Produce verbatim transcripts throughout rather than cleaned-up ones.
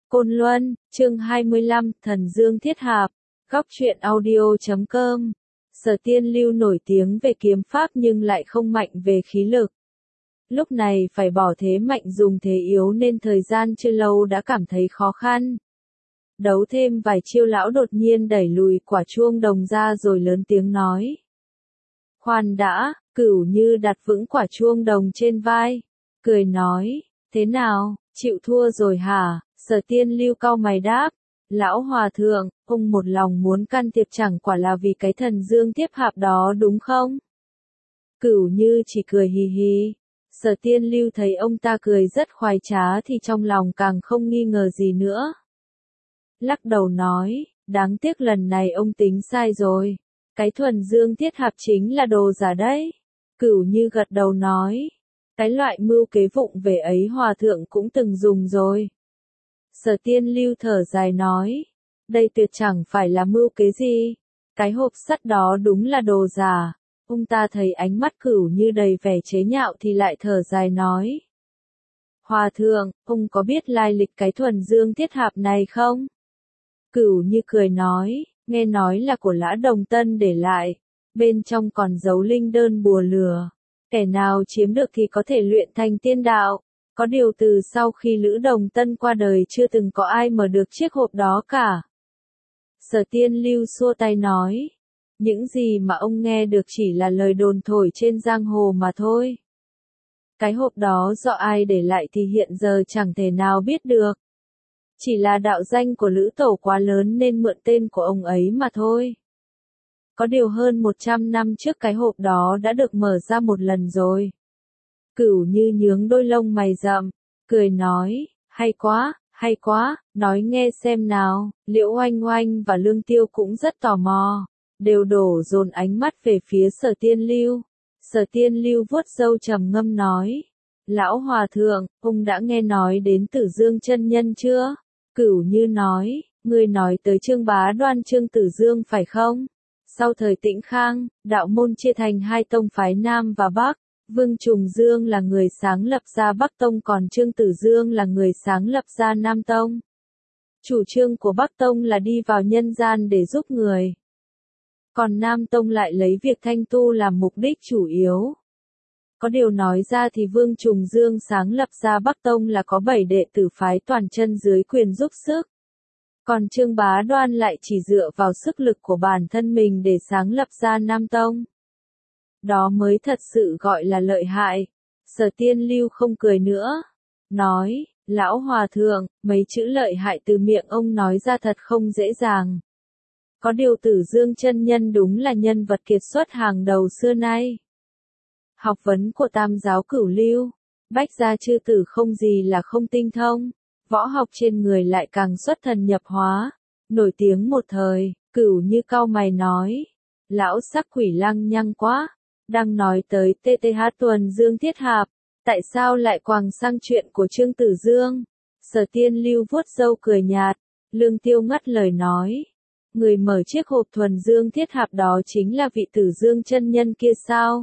Côn Luân, chương hai mươi lăm, Thần Dương Thiết Hạp, góc truyện audio chấm com. Sở Tiên Lưu nổi tiếng về kiếm pháp nhưng lại không mạnh về khí lực. Lúc này phải bỏ thế mạnh dùng thế yếu nên thời gian chưa lâu đã cảm thấy khó khăn. Đấu thêm vài chiêu lão đột nhiên đẩy lùi quả chuông đồng ra rồi lớn tiếng nói. Khoan đã, Cửu Như đặt vững quả chuông đồng trên vai, cười nói, thế nào, chịu thua rồi hả? Sở Tiên Lưu cau mày đáp, lão hòa thượng, ông một lòng muốn can thiệp chẳng quả là vì cái thần dương tiếp hạp đó đúng không? Cửu Như chỉ cười hì hì. Sở Tiên Lưu thấy ông ta cười rất khoái trá thì trong lòng càng không nghi ngờ gì nữa. Lắc đầu nói, đáng tiếc lần này ông tính sai rồi. Cái thuần dương thiết hạp chính là đồ giả đấy. Cửu Như gật đầu nói, cái loại mưu kế vụng về ấy hòa thượng cũng từng dùng rồi. Sở Tiên Lưu thở dài nói, đây tuyệt chẳng phải là mưu kế gì. Cái hộp sắt đó đúng là đồ giả. Ông ta thấy ánh mắt Cửu Như đầy vẻ chế nhạo thì lại thở dài nói. Hòa thượng, ông có biết lai lịch cái thuần dương thiết hạp này không? Cửu Như cười nói, nghe nói là của Lã Đồng Tân để lại. Bên trong còn giấu linh đơn bùa lừa. Kẻ nào chiếm được thì có thể luyện thành tiên đạo. Có điều từ sau khi Lữ Đồng Tân qua đời chưa từng có ai mở được chiếc hộp đó cả. Sở Tiên Lưu xua tay nói. Những gì mà ông nghe được chỉ là lời đồn thổi trên giang hồ mà thôi. Cái hộp đó do ai để lại thì hiện giờ chẳng thể nào biết được. Chỉ là đạo danh của Lữ Tổ quá lớn nên mượn tên của ông ấy mà thôi. Có điều hơn một trăm năm trước cái hộp đó đã được mở ra một lần rồi. Cửu Như nhướng đôi lông mày rậm, cười nói, hay quá, hay quá, nói nghe xem nào. Liễu Oanh Oanh và Lương Tiêu cũng rất tò mò, đều đổ dồn ánh mắt về phía Sở Tiên Lưu. Sở Tiên Lưu vuốt râu trầm ngâm nói, lão hòa thượng, ông đã nghe nói đến Tử Dương chân nhân chưa? Cửu Như nói, ngươi nói tới Trương Bá Đoan Trương Tử Dương phải không? Sau thời Tĩnh Khang, đạo môn chia thành hai tông phái Nam và Bắc. Vương Trùng Dương là người sáng lập ra Bắc Tông còn Trương Tử Dương là người sáng lập ra Nam Tông. Chủ trương của Bắc Tông là đi vào nhân gian để giúp người. Còn Nam Tông lại lấy việc thanh tu làm mục đích chủ yếu. Có điều nói ra thì Vương Trùng Dương sáng lập ra Bắc Tông là có bảy đệ tử phái toàn chân dưới quyền giúp sức. Còn Trương Bá Đoan lại chỉ dựa vào sức lực của bản thân mình để sáng lập ra Nam Tông. Đó mới thật sự gọi là lợi hại. Sở Tiên Lưu không cười nữa. Nói, lão hòa thượng, mấy chữ lợi hại từ miệng ông nói ra thật không dễ dàng. Có điều Tử Dương chân nhân đúng là nhân vật kiệt xuất hàng đầu xưa nay. Học vấn của Tam giáo Cửu Lưu, Bách gia chư tử không gì là không tinh thông. Võ học trên người lại càng xuất thần nhập hóa. Nổi tiếng một thời, Cửu Như cau mày nói. Lão sắc quỷ lăng nhăng quá. Đang nói tới tê tê hát tuần dương thiết hạp. Tại sao lại quàng sang chuyện của Trương Tử Dương? Sở Tiên Lưu vuốt râu cười nhạt. Lương Tiêu ngắt lời nói. Người mở chiếc hộp thuần dương thiết hạp đó chính là vị Tử Dương chân nhân kia sao?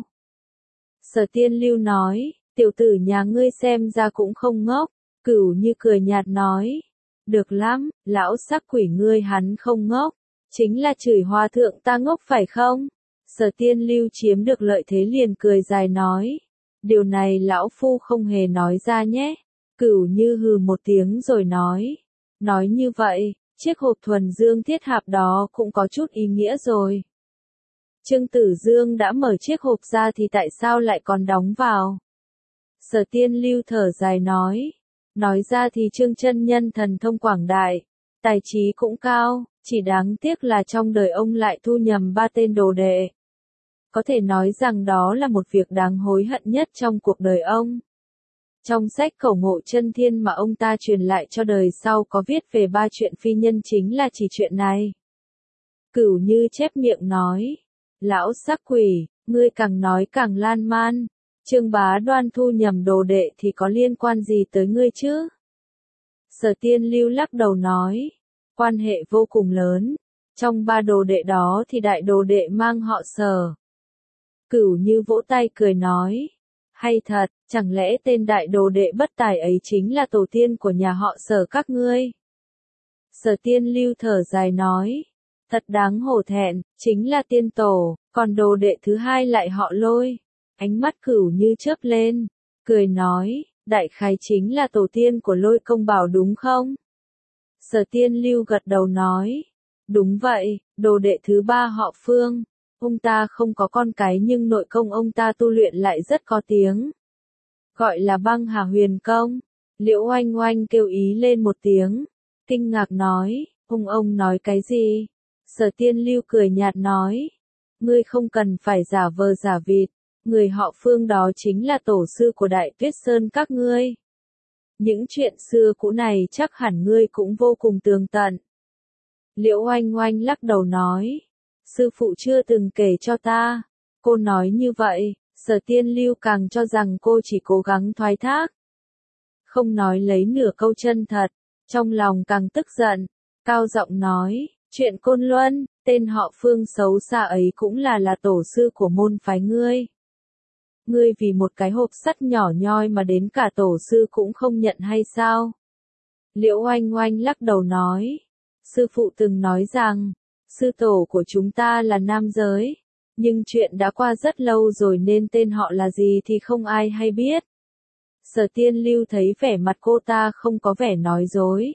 Sở Tiên Lưu nói. Tiểu tử nhà ngươi xem ra cũng không ngốc. Cửu Như cười nhạt nói. Được lắm, lão sắc quỷ ngươi hắn không ngốc. Chính là chửi hòa thượng ta ngốc phải không? Sở Tiên Lưu chiếm được lợi thế liền cười dài nói. Điều này lão phu không hề nói ra nhé. Cửu Như hừ một tiếng rồi nói. Nói như vậy, chiếc hộp thuần dương thiết hạp đó cũng có chút ý nghĩa rồi. Trương Tử Dương đã mở chiếc hộp ra thì tại sao lại còn đóng vào? Sở Tiên Lưu thở dài nói. Nói ra thì Trương chân nhân thần thông quảng đại, tài trí cũng cao, chỉ đáng tiếc là trong đời ông lại thu nhầm ba tên đồ đệ. Có thể nói rằng đó là một việc đáng hối hận nhất trong cuộc đời ông. Trong sách Khẩu Ngộ Chân Thiên mà ông ta truyền lại cho đời sau có viết về ba chuyện phi nhân chính là chỉ chuyện này. Cửu Như chép miệng nói. Lão sắc quỷ, ngươi càng nói càng lan man. Trương Bá Đoan thu nhầm đồ đệ thì có liên quan gì tới ngươi chứ? Sở Tiên Lưu lắc đầu nói. Quan hệ vô cùng lớn. Trong ba đồ đệ đó thì đại đồ đệ mang họ Sở. Cửu Như vỗ tay cười nói. Hay thật, chẳng lẽ tên đại đồ đệ bất tài ấy chính là tổ tiên của nhà họ Sở các ngươi? Sở Tiên Lưu thở dài nói. Thật đáng hổ thẹn, chính là tiên tổ, còn đồ đệ thứ hai lại họ Lôi. Ánh mắt Cửu Như chớp lên, cười nói, đại khái chính là tổ tiên của Lôi Công Bảo đúng không? Sở Tiên Lưu gật đầu nói, đúng vậy, đồ đệ thứ ba họ Phương. Ông ta không có con cái nhưng nội công ông ta tu luyện lại rất có tiếng. Gọi là Băng Hà Huyền Công. Liễu Oanh Oanh kêu ý lên một tiếng, kinh ngạc nói, ông ông nói cái gì? Sở Tiên Lưu cười nhạt nói, ngươi không cần phải giả vờ giả vịt, người họ Phương đó chính là tổ sư của Đại Tuyết Sơn các ngươi. Những chuyện xưa cũ này chắc hẳn ngươi cũng vô cùng tường tận. Liễu Oanh Oanh lắc đầu nói, sư phụ chưa từng kể cho ta. Cô nói như vậy, Sở Tiên Lưu càng cho rằng cô chỉ cố gắng thoái thác. Không nói lấy nửa câu chân thật, trong lòng càng tức giận, cao giọng nói, chuyện Côn Luân, tên họ Phương xấu xa ấy cũng là là tổ sư của môn phái ngươi. Ngươi vì một cái hộp sắt nhỏ nhoi mà đến cả tổ sư cũng không nhận hay sao? Liễu Oanh Oanh lắc đầu nói, sư phụ từng nói rằng, sư tổ của chúng ta là nam giới, nhưng chuyện đã qua rất lâu rồi nên tên họ là gì thì không ai hay biết. Sở Tiên Lưu thấy vẻ mặt cô ta không có vẻ nói dối.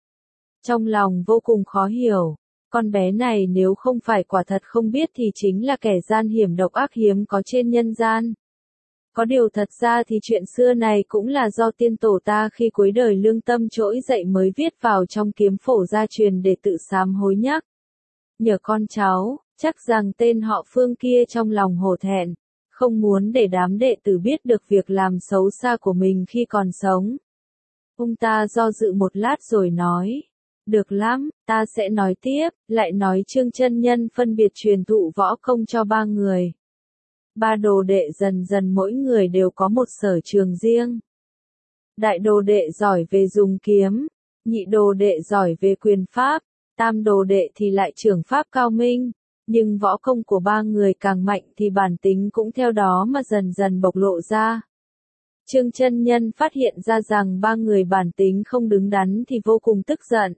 Trong lòng vô cùng khó hiểu, con bé này nếu không phải quả thật không biết thì chính là kẻ gian hiểm độc ác hiếm có trên nhân gian. Có điều thật ra thì chuyện xưa này cũng là do tiên tổ ta khi cuối đời lương tâm trỗi dậy mới viết vào trong kiếm phổ gia truyền để tự sám hối nhắc. Nhờ con cháu, chắc rằng tên họ Phương kia trong lòng hổ thẹn, không muốn để đám đệ tử biết được việc làm xấu xa của mình khi còn sống. Ông ta do dự một lát rồi nói, được lắm, ta sẽ nói tiếp, lại nói Trương chân nhân phân biệt truyền thụ võ công cho ba người. Ba đồ đệ dần dần mỗi người đều có một sở trường riêng. Đại đồ đệ giỏi về dùng kiếm, nhị đồ đệ giỏi về quyền pháp, tam đồ đệ thì lại trưởng pháp cao minh, nhưng võ công của ba người càng mạnh thì bản tính cũng theo đó mà dần dần bộc lộ ra. Trương chân nhân phát hiện ra rằng ba người bản tính không đứng đắn thì vô cùng tức giận.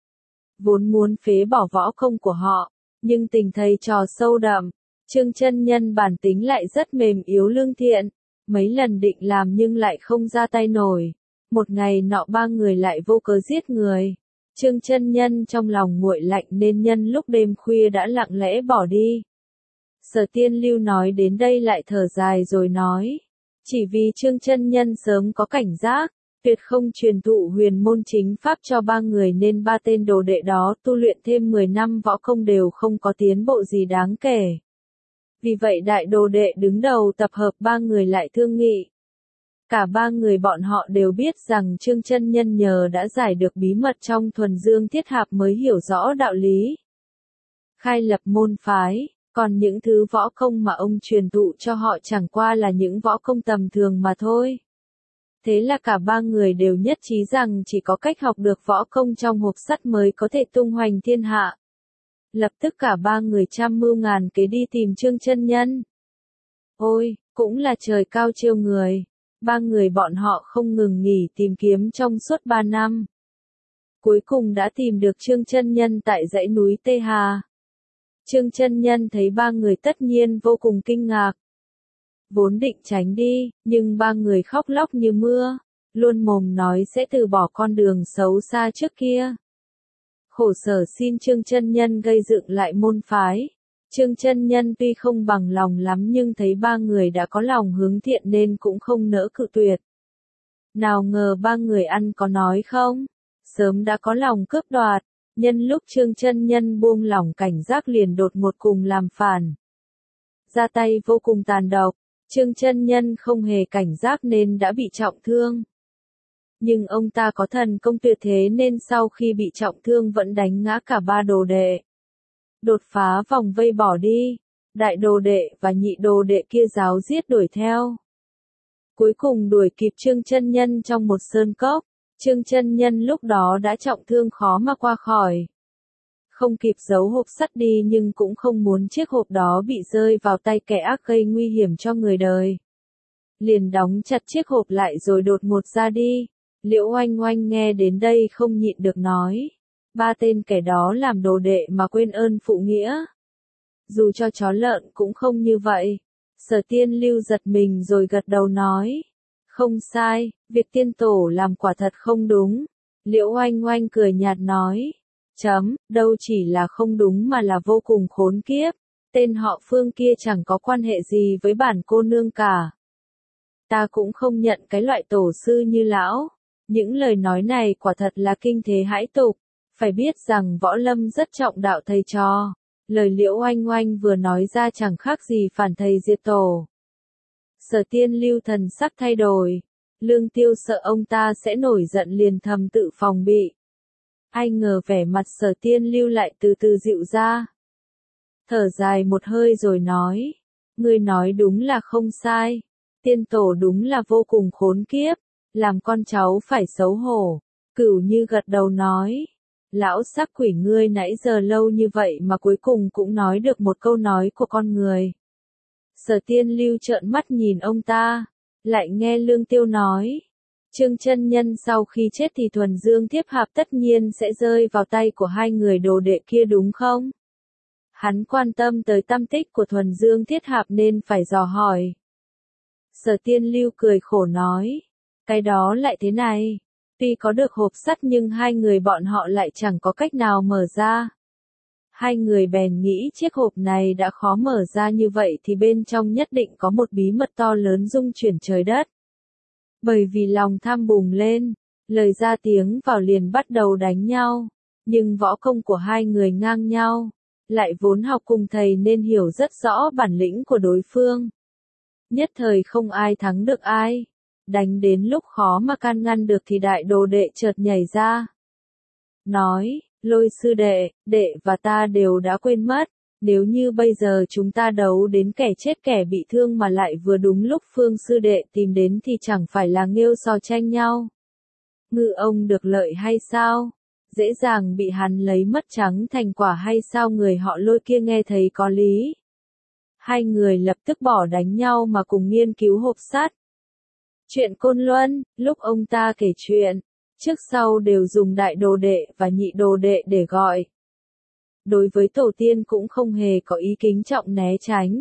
Vốn muốn phế bỏ võ công của họ, nhưng tình thầy trò sâu đậm, Trương chân nhân bản tính lại rất mềm yếu lương thiện, mấy lần định làm nhưng lại không ra tay nổi. Một ngày nọ ba người lại vô cớ giết người. Trương chân nhân trong lòng nguội lạnh nên nhân lúc đêm khuya đã lặng lẽ bỏ đi. Sở Tiên Lưu nói đến đây lại thở dài rồi nói, chỉ vì Trương chân nhân sớm có cảnh giác, tuyệt không truyền thụ huyền môn chính pháp cho ba người nên ba tên đồ đệ đó tu luyện thêm mười năm võ công đều không có tiến bộ gì đáng kể. Vì vậy đại đồ đệ đứng đầu tập hợp ba người lại thương nghị. Cả ba người bọn họ đều biết rằng Trương chân nhân nhờ đã giải được bí mật trong thuần dương thiết hạp mới hiểu rõ đạo lý. Khai lập môn phái, còn những thứ võ công mà ông truyền thụ cho họ chẳng qua là những võ công tầm thường mà thôi. Thế là cả ba người đều nhất trí rằng chỉ có cách học được võ công trong hộp sắt mới có thể tung hoành thiên hạ. Lập tức cả ba người trăm mưu ngàn kế đi tìm Trương chân nhân. Ôi, cũng là trời cao trêu người. Ba người bọn họ không ngừng nghỉ tìm kiếm trong suốt ba năm. Cuối cùng đã tìm được Trương chân nhân tại dãy núi Tê Hà. Trương chân nhân thấy ba người tất nhiên vô cùng kinh ngạc. Vốn định tránh đi, nhưng ba người khóc lóc như mưa, luôn mồm nói sẽ từ bỏ con đường xấu xa trước kia. Khổ sở xin Trương chân nhân gây dựng lại môn phái. Trương chân nhân tuy không bằng lòng lắm nhưng thấy ba người đã có lòng hướng thiện nên cũng không nỡ cự tuyệt. Nào ngờ ba người ăn có nói không, sớm đã có lòng cướp đoạt, nhân lúc Trương chân nhân buông lỏng cảnh giác liền đột ngột cùng làm phản. Ra tay vô cùng tàn độc, Trương chân nhân không hề cảnh giác nên đã bị trọng thương. Nhưng ông ta có thần công tuyệt thế nên sau khi bị trọng thương vẫn đánh ngã cả ba đồ đệ. Đột phá vòng vây bỏ đi, đại đồ đệ và nhị đồ đệ kia ráo riết đuổi theo. Cuối cùng đuổi kịp Trương chân nhân trong một sơn cốc, Trương chân nhân lúc đó đã trọng thương khó mà qua khỏi. Không kịp giấu hộp sắt đi nhưng cũng không muốn chiếc hộp đó bị rơi vào tay kẻ ác gây nguy hiểm cho người đời. Liền đóng chặt chiếc hộp lại rồi đột ngột ra đi. Liễu Oanh Oanh nghe đến đây không nhịn được nói. Ba tên kẻ đó làm đồ đệ mà quên ơn phụ nghĩa. Dù cho chó lợn cũng không như vậy. Sở Tiên Lưu giật mình rồi gật đầu nói. Không sai, việc tiên tổ làm quả thật không đúng. Liễu Oanh Oanh cười nhạt nói. Chấm, đâu chỉ là không đúng mà là vô cùng khốn kiếp. Tên họ Phương kia chẳng có quan hệ gì với bản cô nương cả. Ta cũng không nhận cái loại tổ sư như lão. Những lời nói này quả thật là kinh thế hãi tục. Phải biết rằng võ lâm rất trọng đạo thầy trò. Lời Liễu Oanh Oanh vừa nói ra chẳng khác gì phản thầy diệt tổ. Sở Tiên Lưu thần sắc thay đổi. Lương Tiêu sợ ông ta sẽ nổi giận liền thầm tự phòng bị. Ai ngờ vẻ mặt Sở Tiên Lưu lại từ từ dịu ra. Thở dài một hơi rồi nói. Ngươi nói đúng là không sai. Tiên tổ đúng là vô cùng khốn kiếp. Làm con cháu phải xấu hổ. Cửu Như gật đầu nói. Lão sắc quỷ ngươi nãy giờ lâu như vậy mà cuối cùng cũng nói được một câu nói của con người. Sở Tiên Lưu trợn mắt nhìn ông ta. Lại nghe Lương Tiêu nói. Trương chân nhân sau khi chết thì thuần dương tiếp hạp tất nhiên sẽ rơi vào tay của hai người đồ đệ kia đúng không? Hắn quan tâm tới tâm tích của thuần dương thiết hạp nên phải dò hỏi. Sở Tiên Lưu cười khổ nói. Cái đó lại thế này. Tuy có được hộp sắt nhưng hai người bọn họ lại chẳng có cách nào mở ra. Hai người bèn nghĩ chiếc hộp này đã khó mở ra như vậy thì bên trong nhất định có một bí mật to lớn rung chuyển trời đất. Bởi vì lòng tham bùng lên, lời ra tiếng vào liền bắt đầu đánh nhau. Nhưng võ công của hai người ngang nhau. Lại vốn học cùng thầy nên hiểu rất rõ bản lĩnh của đối phương. Nhất thời không ai thắng được ai. Đánh đến lúc khó mà can ngăn được thì đại đồ đệ chợt nhảy ra. Nói, Lôi sư đệ, đệ và ta đều đã quên mất. Nếu như bây giờ chúng ta đấu đến kẻ chết kẻ bị thương mà lại vừa đúng lúc Phương sư đệ tìm đến thì chẳng phải là nghêu so tranh nhau. Ngư ông được lợi hay sao? Dễ dàng bị hắn lấy mất trắng thành quả hay sao? Người họ Lôi kia nghe thấy có lý. Hai người lập tức bỏ đánh nhau mà cùng nghiên cứu hộp sắt. Chuyện Côn Luân, lúc ông ta kể chuyện, trước sau đều dùng đại đồ đệ và nhị đồ đệ để gọi. Đối với tổ tiên cũng không hề có ý kính trọng né tránh.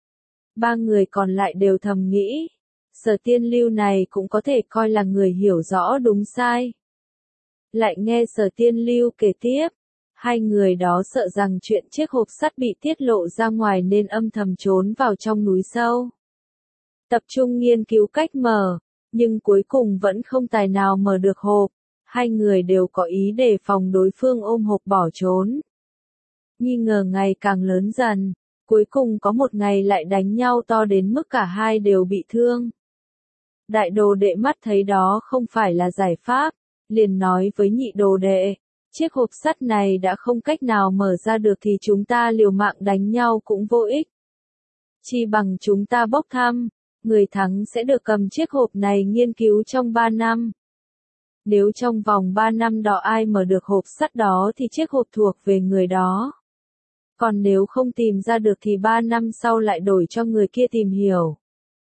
Ba người còn lại đều thầm nghĩ, Sở Tiên Lưu này cũng có thể coi là người hiểu rõ đúng sai. Lại nghe Sở Tiên Lưu kể tiếp, hai người đó sợ rằng chuyện chiếc hộp sắt bị tiết lộ ra ngoài nên âm thầm trốn vào trong núi sâu. Tập trung nghiên cứu cách mở, nhưng cuối cùng vẫn không tài nào mở được hộp. Hai người đều có ý đề phòng đối phương ôm hộp bỏ trốn. Nghi ngờ ngày càng lớn dần, cuối cùng có một ngày lại đánh nhau to đến mức cả hai đều bị thương. Đại đồ đệ mắt thấy đó không phải là giải pháp, liền nói với nhị đồ đệ, chiếc hộp sắt này đã không cách nào mở ra được thì chúng ta liều mạng đánh nhau cũng vô ích. Chi bằng chúng ta bốc thăm, người thắng sẽ được cầm chiếc hộp này nghiên cứu trong ba năm. Nếu trong vòng ba năm đó ai mở được hộp sắt đó thì chiếc hộp thuộc về người đó. Còn nếu không tìm ra được thì ba năm sau lại đổi cho người kia tìm hiểu.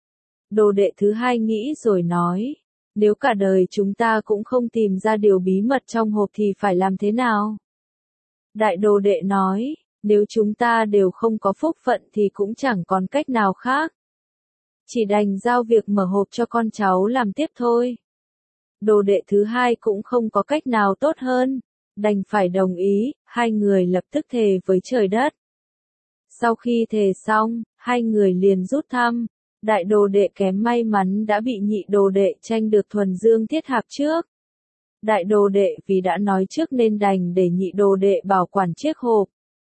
Đồ đệ thứ hai nghĩ rồi nói, nếu cả đời chúng ta cũng không tìm ra điều bí mật trong hộp thì phải làm thế nào? Đại đồ đệ nói, nếu chúng ta đều không có phúc phận thì cũng chẳng còn cách nào khác. Chỉ đành giao việc mở hộp cho con cháu làm tiếp thôi. Đồ đệ thứ hai cũng không có cách nào tốt hơn, đành phải đồng ý, hai người lập tức thề với trời đất. Sau khi thề xong, hai người liền rút thăm, đại đồ đệ kém may mắn đã bị nhị đồ đệ tranh được thuần dương thiết hạp trước. Đại đồ đệ vì đã nói trước nên đành để nhị đồ đệ bảo quản chiếc hộp.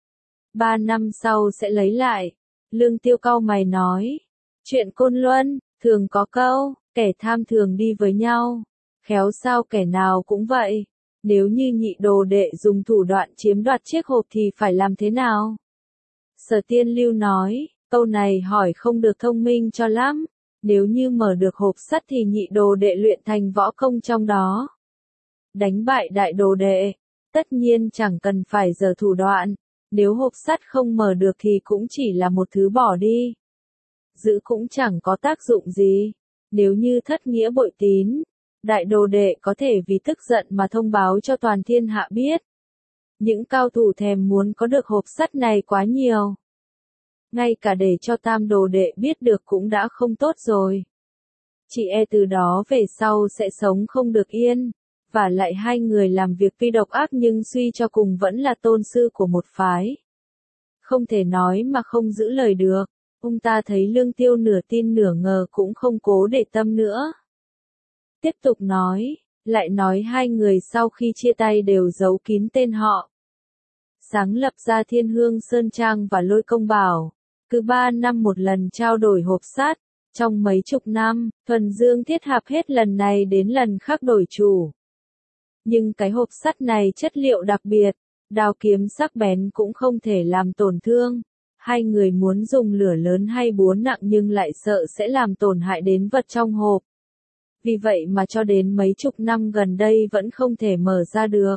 Ba năm sau sẽ lấy lại. Lương Tiêu cau mày nói, chuyện Côn Luân, thường có câu, kẻ tham thường đi với nhau. Khéo sao kẻ nào cũng vậy. Nếu như nhị đồ đệ dùng thủ đoạn chiếm đoạt chiếc hộp thì phải làm thế nào? Sở Tiên Lưu nói, câu này hỏi không được thông minh cho lắm. Nếu như mở được hộp sắt thì nhị đồ đệ luyện thành võ công trong đó. Đánh bại đại đồ đệ, tất nhiên chẳng cần phải giở thủ đoạn. Nếu hộp sắt không mở được thì cũng chỉ là một thứ bỏ đi. Giữ cũng chẳng có tác dụng gì. Nếu như thất nghĩa bội tín, đại đồ đệ có thể vì tức giận mà thông báo cho toàn thiên hạ biết. Những cao thủ thèm muốn có được hộp sắt này quá nhiều. Ngay cả để cho tam đồ đệ biết được cũng đã không tốt rồi. Chị e từ đó về sau sẽ sống không được yên. Và lại hai người làm việc tuy độc ác nhưng suy cho cùng vẫn là tôn sư của một phái. Không thể nói mà không giữ lời được. Ông ta thấy Lương Tiêu nửa tin nửa ngờ cũng không cố để tâm nữa. Tiếp tục nói, lại nói hai người sau khi chia tay đều giấu kín tên họ. Sáng lập ra Thiên Hương Sơn Trang và Lôi Công Bảo. Cứ ba năm một lần trao đổi hộp sắt. Trong mấy chục năm, Thuần Dương Thiết Hạp hết lần này đến lần khác đổi chủ. Nhưng cái hộp sắt này chất liệu đặc biệt, đao kiếm sắc bén cũng không thể làm tổn thương. Hai người muốn dùng lửa lớn hay búa nặng nhưng lại sợ sẽ làm tổn hại đến vật trong hộp. Vì vậy mà cho đến mấy chục năm gần đây vẫn không thể mở ra được.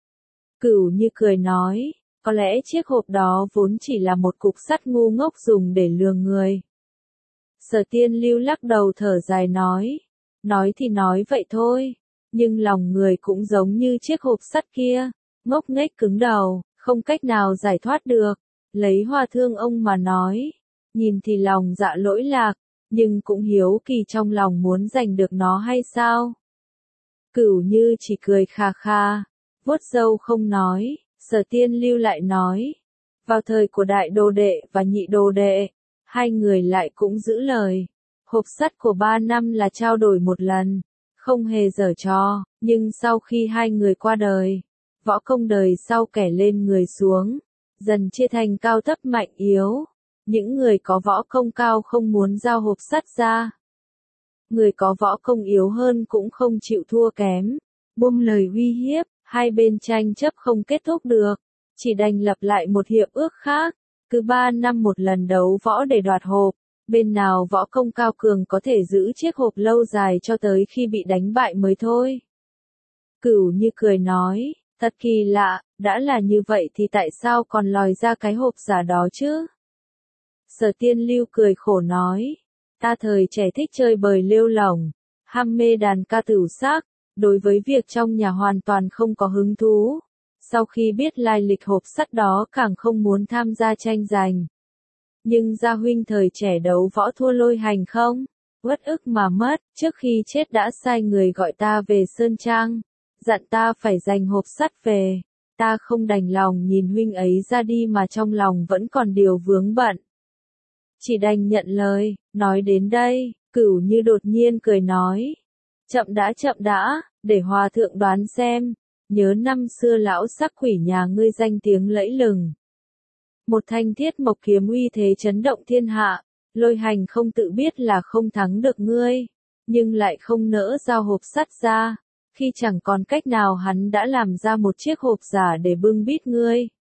Cửu Như cười nói, có lẽ chiếc hộp đó vốn chỉ là một cục sắt ngu ngốc dùng để lừa người. Sở Tiên Lưu lắc đầu thở dài nói, nói thì nói vậy thôi, nhưng lòng người cũng giống như chiếc hộp sắt kia, ngốc nghếch cứng đầu, không cách nào giải thoát được. Lấy Hoa Thương ông mà nói, nhìn thì lòng dạ lỗi lạc, nhưng cũng hiếu kỳ trong lòng muốn giành được nó hay sao? Cửu Như chỉ cười kha kha, vuốt râu không nói. Sở Tiên Lưu lại nói, vào thời của đại đồ đệ và nhị đồ đệ, hai người lại cũng giữ lời. Hộp sắt của ba năm là trao đổi một lần, không hề giở trò, nhưng sau khi hai người qua đời, võ công đời sau kẻ lên người xuống, dần chia thành cao thấp mạnh yếu. Những người có võ công cao không muốn giao hộp sắt ra. Người có võ công yếu hơn cũng không chịu thua kém, buông lời uy hiếp. Hai bên tranh chấp không kết thúc được, chỉ đành lập lại một hiệp ước khác, cứ ba năm một lần đấu võ để đoạt hộp, bên nào võ công cao cường có thể giữ chiếc hộp lâu dài cho tới khi bị đánh bại mới thôi. Cửu Như cười nói, thật kỳ lạ, đã là như vậy thì tại sao còn lòi ra cái hộp giả đó chứ? Sở Tiên Lưu cười khổ nói, ta thời trẻ thích chơi bời lêu lỏng, ham mê đàn ca tửu sắc. Đối với việc trong nhà hoàn toàn không có hứng thú. Sau khi biết lai lịch hộp sắt đó càng không muốn tham gia tranh giành. Nhưng gia huynh thời trẻ đấu võ thua Lôi Hành không? Uất ức mà mất, trước khi chết đã sai người gọi ta về Sơn Trang. Dặn ta phải giành hộp sắt về. Ta không đành lòng nhìn huynh ấy ra đi mà trong lòng vẫn còn điều vướng bận. Chỉ đành nhận lời, nói đến đây, Cửu Như đột nhiên cười nói. Chậm đã chậm đã, để Hòa Thượng đoán xem, nhớ năm xưa lão sắc quỷ nhà ngươi danh tiếng lẫy lừng. Một thanh thiết mộc kiếm uy thế chấn động thiên hạ, Lôi Hành không tự biết là không thắng được ngươi, nhưng lại không nỡ giao hộp sắt ra, khi chẳng còn cách nào hắn đã làm ra một chiếc hộp giả để bưng bít ngươi.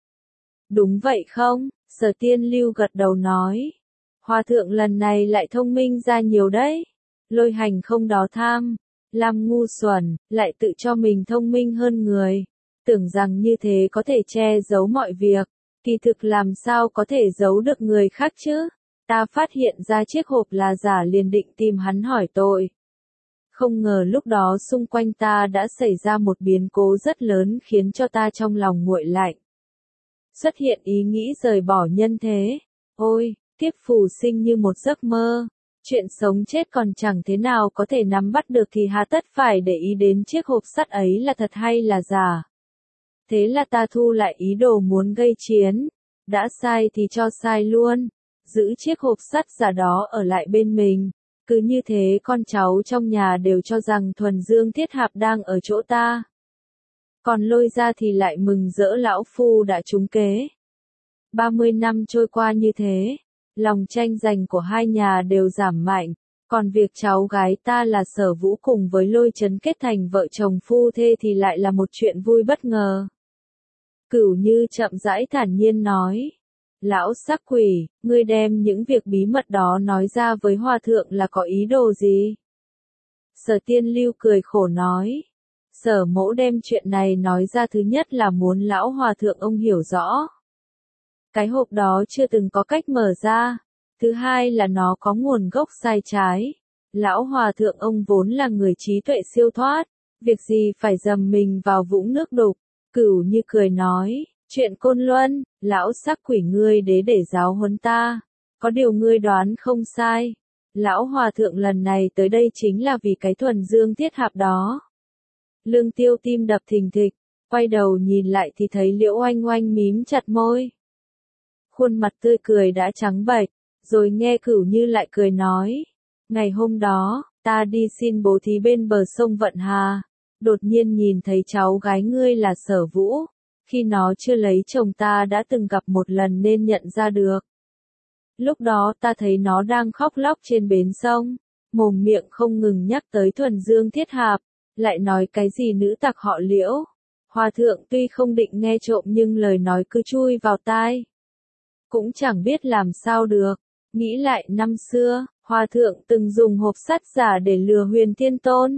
Đúng vậy không? Sở Tiên Lưu gật đầu nói. Hòa Thượng lần này lại thông minh ra nhiều đấy. Lôi Hành không đó tham, làm ngu xuẩn, lại tự cho mình thông minh hơn người, tưởng rằng như thế có thể che giấu mọi việc, kỳ thực làm sao có thể giấu được người khác chứ? Ta phát hiện ra chiếc hộp là giả liền định tìm hắn hỏi tội. Không ngờ lúc đó xung quanh ta đã xảy ra một biến cố rất lớn khiến cho ta trong lòng nguội lạnh. Xuất hiện ý nghĩ rời bỏ nhân thế. Ôi, kiếp phù sinh như một giấc mơ. Chuyện sống chết còn chẳng thế nào có thể nắm bắt được thì hà tất phải để ý đến chiếc hộp sắt ấy là thật hay là giả. Thế là ta thu lại ý đồ muốn gây chiến. Đã sai thì cho sai luôn. Giữ chiếc hộp sắt giả đó ở lại bên mình. Cứ như thế con cháu trong nhà đều cho rằng Thuần Dương Thiết Hạp đang ở chỗ ta. Còn Lôi ra thì lại mừng rỡ lão phu đã trúng kế. ba mươi năm trôi qua như thế. Lòng tranh giành của hai nhà đều giảm mạnh, còn việc cháu gái ta là Sở Vũ cùng với Lôi Chấn kết thành vợ chồng phu thê thì lại là một chuyện vui bất ngờ. Cửu Như chậm rãi thản nhiên nói, lão sắc quỷ, ngươi đem những việc bí mật đó nói ra với Hòa Thượng là có ý đồ gì? Sở Tiên Lưu cười khổ nói, Sở mẫu đem chuyện này nói ra thứ nhất là muốn lão Hòa Thượng ông hiểu rõ. Cái hộp đó chưa từng có cách mở ra. Thứ hai là nó có nguồn gốc sai trái. Lão Hòa Thượng ông vốn là người trí tuệ siêu thoát. Việc gì phải dầm mình vào vũng nước đục. Cửu Như cười nói, chuyện Côn Luân, lão sắc quỷ ngươi đế để giáo huấn ta, có điều ngươi đoán không sai. Lão hòa thượng lần này tới đây chính là vì cái thuần dương thiết hạp đó. Lương Tiêu tim đập thình thịch, quay đầu nhìn lại thì thấy Liễu Oanh Oanh mím chặt môi. Khuôn mặt tươi cười đã trắng bệch, rồi nghe Cửu Như lại cười nói, ngày hôm đó, ta đi xin bố thí bên bờ sông Vận Hà, đột nhiên nhìn thấy cháu gái ngươi là Sở Vũ, khi nó chưa lấy chồng ta đã từng gặp một lần nên nhận ra được. Lúc đó ta thấy nó đang khóc lóc trên bến sông, mồm miệng không ngừng nhắc tới thuần dương thiết hạp, lại nói cái gì nữ tặc họ Liễu. Hòa thượng tuy không định nghe trộm nhưng lời nói cứ chui vào tai. Cũng chẳng biết làm sao được, nghĩ lại năm xưa, hòa thượng từng dùng hộp sắt giả để lừa Huyền Thiên Tôn.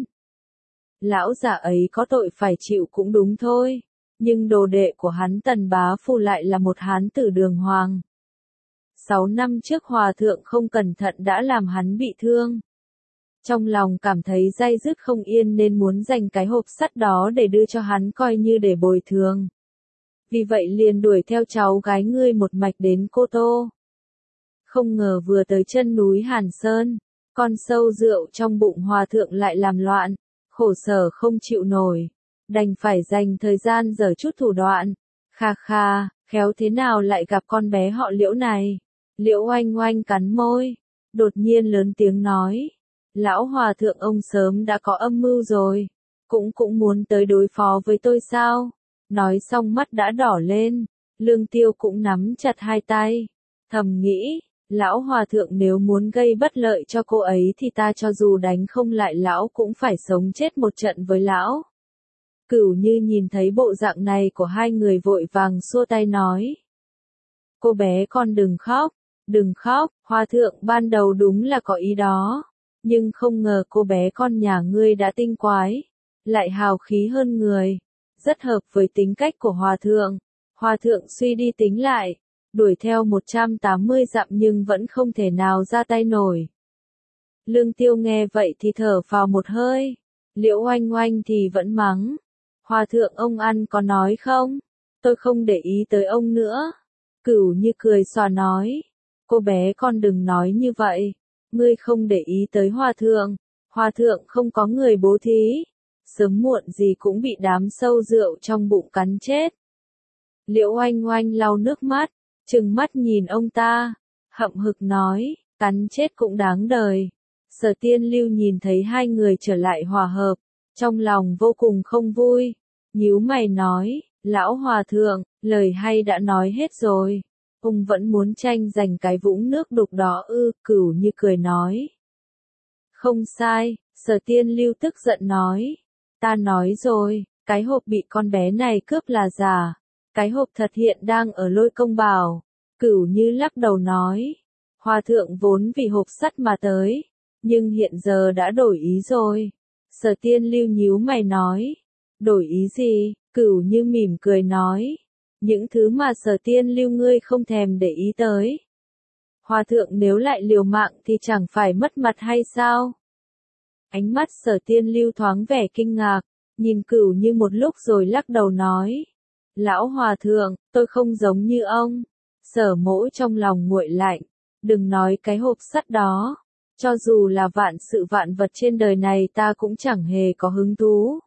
Lão giả ấy có tội phải chịu cũng đúng thôi, nhưng đồ đệ của hắn Tần Bá Phù lại là một hán tử đường hoàng. Sáu năm trước hòa thượng không cẩn thận đã làm hắn bị thương. Trong lòng cảm thấy day dứt không yên nên muốn dành cái hộp sắt đó để đưa cho hắn coi như để bồi thường. Vì vậy liền đuổi theo cháu gái ngươi một mạch đến Cô Tô. Không ngờ vừa tới chân núi Hàn Sơn, con sâu rượu trong bụng hòa thượng lại làm loạn, khổ sở không chịu nổi, đành phải dành thời gian giở chút thủ đoạn. Kha kha, khéo thế nào lại gặp con bé họ Liễu này. Liễu Oanh Oanh cắn môi, đột nhiên lớn tiếng nói, lão hòa thượng ông sớm đã có âm mưu rồi, cũng cũng muốn tới đối phó với tôi sao? Nói xong mắt đã đỏ lên, Lương Tiêu cũng nắm chặt hai tay, thầm nghĩ, lão hòa thượng nếu muốn gây bất lợi cho cô ấy thì ta cho dù đánh không lại lão cũng phải sống chết một trận với lão. Cửu Như nhìn thấy bộ dạng này của hai người vội vàng xua tay nói, cô bé con đừng khóc, đừng khóc, hòa thượng ban đầu đúng là có ý đó, nhưng không ngờ cô bé con nhà ngươi đã tinh quái, lại hào khí hơn người, rất hợp với tính cách của hòa thượng. Hòa thượng suy đi tính lại, đuổi theo một trăm tám mươi dặm nhưng vẫn không thể nào ra tay nổi. Lương Tiêu nghe vậy thì thở phào một hơi, Liễu Oanh Oanh thì vẫn mắng, hòa thượng ông ăn có nói không, tôi không để ý tới ông nữa. Cửu Như cười xòa nói, cô bé con đừng nói như vậy, ngươi không để ý tới hòa thượng, hòa thượng không có người bố thí, sớm muộn gì cũng bị đám sâu rượu trong bụng cắn chết. Liễu Oanh Oanh lau nước mắt, trừng mắt nhìn ông ta, hậm hực nói, cắn chết cũng đáng đời. Sở Tiên Lưu nhìn thấy hai người trở lại hòa hợp, trong lòng vô cùng không vui, nhíu mày nói, lão hòa thượng, lời hay đã nói hết rồi, ông vẫn muốn tranh giành cái vũng nước đục đó ư? Cửu Như cười nói, không sai. Sở Tiên Lưu tức giận nói, ta nói rồi, cái hộp bị con bé này cướp là giả, cái hộp thật hiện đang ở Lôi Công Bảo. Cửu Như lắc đầu nói, hòa thượng vốn vì hộp sắt mà tới, nhưng hiện giờ đã đổi ý rồi. Sở Tiên Lưu nhíu mày nói, đổi ý gì? Cửu Như mỉm cười nói, những thứ mà Sở Tiên Lưu ngươi không thèm để ý tới. Hòa thượng nếu lại liều mạng thì chẳng phải mất mặt hay sao? Ánh mắt Sở Tiên Lưu thoáng vẻ kinh ngạc, nhìn Cửu Như một lúc rồi lắc đầu nói, lão hòa thượng, tôi không giống như ông. Sở Mỗ trong lòng nguội lạnh, đừng nói cái hộp sắt đó, cho dù là vạn sự vạn vật trên đời này ta cũng chẳng hề có hứng thú.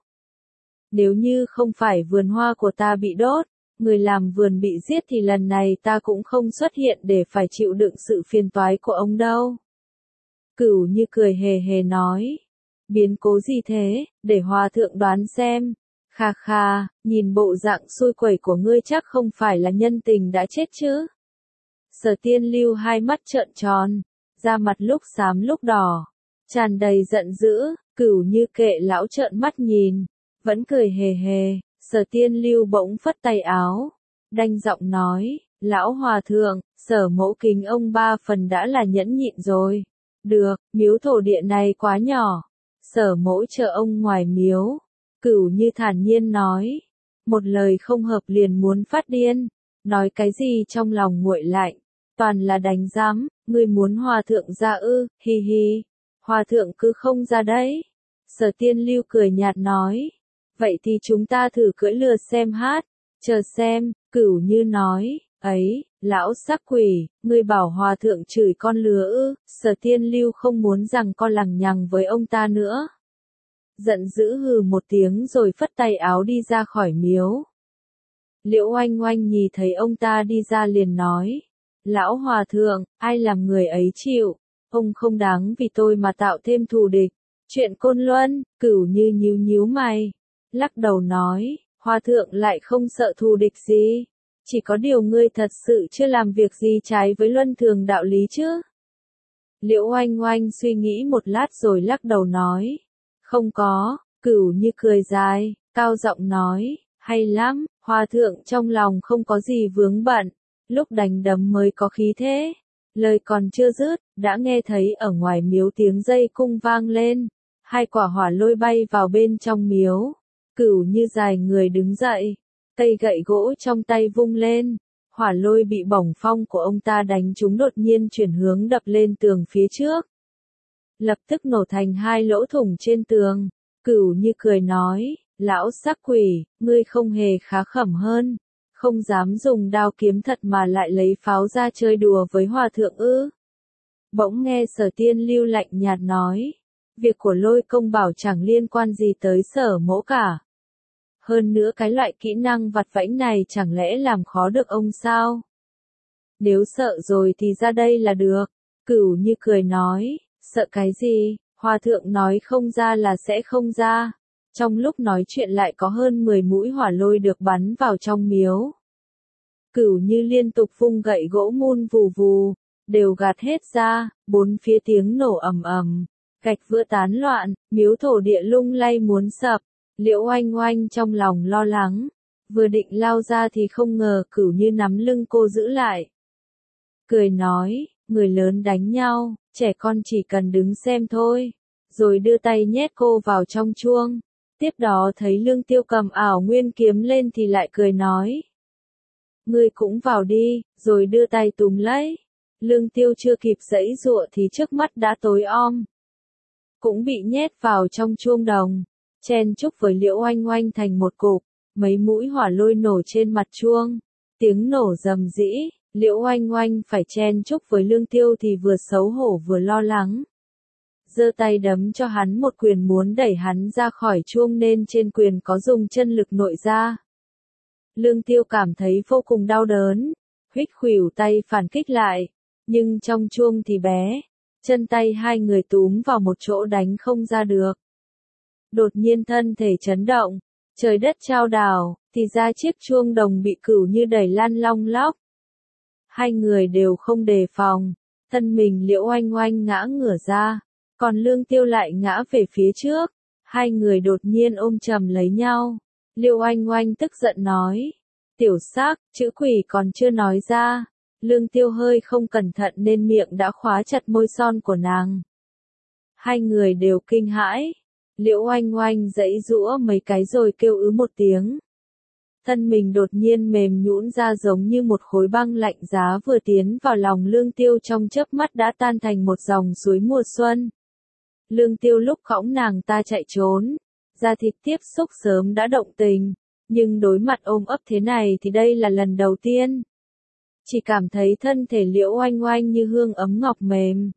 Nếu như không phải vườn hoa của ta bị đốt, người làm vườn bị giết thì lần này ta cũng không xuất hiện để phải chịu đựng sự phiền toái của ông đâu. Cửu Như cười hề hề nói, biến cố gì thế, để hòa thượng đoán xem. Kha kha, nhìn bộ dạng xui quẩy của ngươi chắc không phải là nhân tình đã chết chứ. Sở Tiên Lưu hai mắt trợn tròn, da mặt lúc xám lúc đỏ, tràn đầy giận dữ. Cửu Như kệ lão trợn mắt nhìn, vẫn cười hề hề. Sở Tiên Lưu bỗng phất tay áo, đanh giọng nói, lão hòa thượng, Sở Mỗ kính ông ba phần đã là nhẫn nhịn rồi. Được, miếu thổ địa này quá nhỏ, Sở Mỗ chờ ông ngoài miếu. Cửu Như thản nhiên nói, một lời không hợp liền muốn phát điên, nói cái gì trong lòng nguội lạnh, toàn là đánh giám. Ngươi muốn hòa thượng ra ư? Hi hi, hòa thượng cứ không ra đấy. Sở Tiên Lưu cười nhạt nói, Vậy thì chúng ta thử cưỡi lừa xem hát, chờ xem, Cửu Như nói, ấy, lão sắc quỷ, ngươi bảo hòa thượng chửi con lừa ư, Sở Tiên Lưu không muốn rằng con lằng nhằng với ông ta nữa. Giận dữ hừ một tiếng rồi phất tay áo đi ra khỏi miếu. Liễu Oanh Oanh nhìn thấy ông ta đi ra liền nói, lão hòa thượng, ai làm người ấy chịu, ông không đáng vì tôi mà tạo thêm thù địch. Chuyện Côn Luân, Cửu Như nhíu nhíu mày, lắc đầu nói, hòa thượng lại không sợ thù địch gì, chỉ có điều ngươi thật sự chưa làm việc gì trái với luân thường đạo lý chứ. Liễu Oanh Oanh suy nghĩ một lát rồi lắc đầu nói, không có. Cửu Như cười dài, cao giọng nói, hay lắm, hòa thượng trong lòng không có gì vướng bận, lúc đánh đấm mới có khí thế. Lời còn chưa dứt, đã nghe thấy ở ngoài miếu tiếng dây cung vang lên, hai quả hỏa lôi bay vào bên trong miếu. Cửu Như dài người đứng dậy, cây gậy gỗ trong tay vung lên, hỏa lôi bị bổng phong của ông ta đánh trúng đột nhiên chuyển hướng đập lên tường phía trước. Lập tức nổ thành hai lỗ thủng trên tường. Cửu Như cười nói, lão sắc quỷ, ngươi không hề khá khẩm hơn, không dám dùng đao kiếm thật mà lại lấy pháo ra chơi đùa với hòa thượng ư. Bỗng nghe Sở Tiên Lưu lạnh nhạt nói, việc của lôi công bảo chẳng liên quan gì tới Sở mỗ cả. Hơn nữa cái loại kỹ năng vặt vãnh này chẳng lẽ làm khó được ông sao? Nếu sợ rồi thì ra đây là được. Cửu Như cười nói, sợ cái gì, hòa thượng nói không ra là sẽ không ra. Trong lúc nói chuyện lại có hơn mười mũi hỏa lôi được bắn vào trong miếu. Cửu Như liên tục vung gậy gỗ mun vù vù, đều gạt hết ra, bốn phía tiếng nổ ầm ầm, gạch vỡ tán loạn, miếu thổ địa lung lay muốn sập. Liễu Oanh Oanh trong lòng lo lắng, vừa định lao ra thì không ngờ Cửu Như nắm lưng cô giữ lại. Cười nói, người lớn đánh nhau, trẻ con chỉ cần đứng xem thôi, rồi đưa tay nhét cô vào trong chuông. Tiếp đó thấy Lương Tiêu cầm ảo nguyên kiếm lên thì lại cười nói, ngươi cũng vào đi, rồi đưa tay túm lấy. Lương Tiêu chưa kịp giãy giụa thì trước mắt đã tối om, cũng bị nhét vào trong chuông đồng, chen chúc với Liễu Oanh Oanh thành một cục. Mấy mũi hỏa lôi nổ trên mặt chuông, tiếng nổ rầm rĩ. Liễu Oanh Oanh phải chen chúc với Lương Tiêu thì vừa xấu hổ vừa lo lắng. Giơ tay đấm cho hắn một quyền muốn đẩy hắn ra khỏi chuông nên trên quyền có dùng chân lực nội ra. Lương Tiêu cảm thấy vô cùng đau đớn, huých khuỷu tay phản kích lại, nhưng trong chuông thì bé, chân tay hai người túm vào một chỗ đánh không ra được. Đột nhiên thân thể chấn động, trời đất chao đảo, thì ra chiếc chuông đồng bị Cửu Như đẩy lăn long lóc. Hai người đều không đề phòng, thân mình Liễu Oanh Oanh ngã ngửa ra, còn Lương Tiêu lại ngã về phía trước, hai người đột nhiên ôm chầm lấy nhau. Liễu Oanh Oanh tức giận nói, tiểu sắc, chữ quỷ còn chưa nói ra. Lương Tiêu hơi không cẩn thận nên miệng đã khóa chặt môi son của nàng. Hai người đều kinh hãi, Liễu Oanh Oanh giãy giũa mấy cái rồi kêu ứ một tiếng. Thân mình đột nhiên mềm nhũn ra giống như một khối băng lạnh giá vừa tiến vào lòng Lương Tiêu trong chớp mắt đã tan thành một dòng suối mùa xuân. Lương Tiêu lúc cõng nàng ta chạy trốn, da thịt tiếp xúc sớm đã động tình, nhưng đối mặt ôm ấp thế này thì đây là lần đầu tiên. Chỉ cảm thấy thân thể Liễu Oanh Oanh như hương ấm ngọc mềm,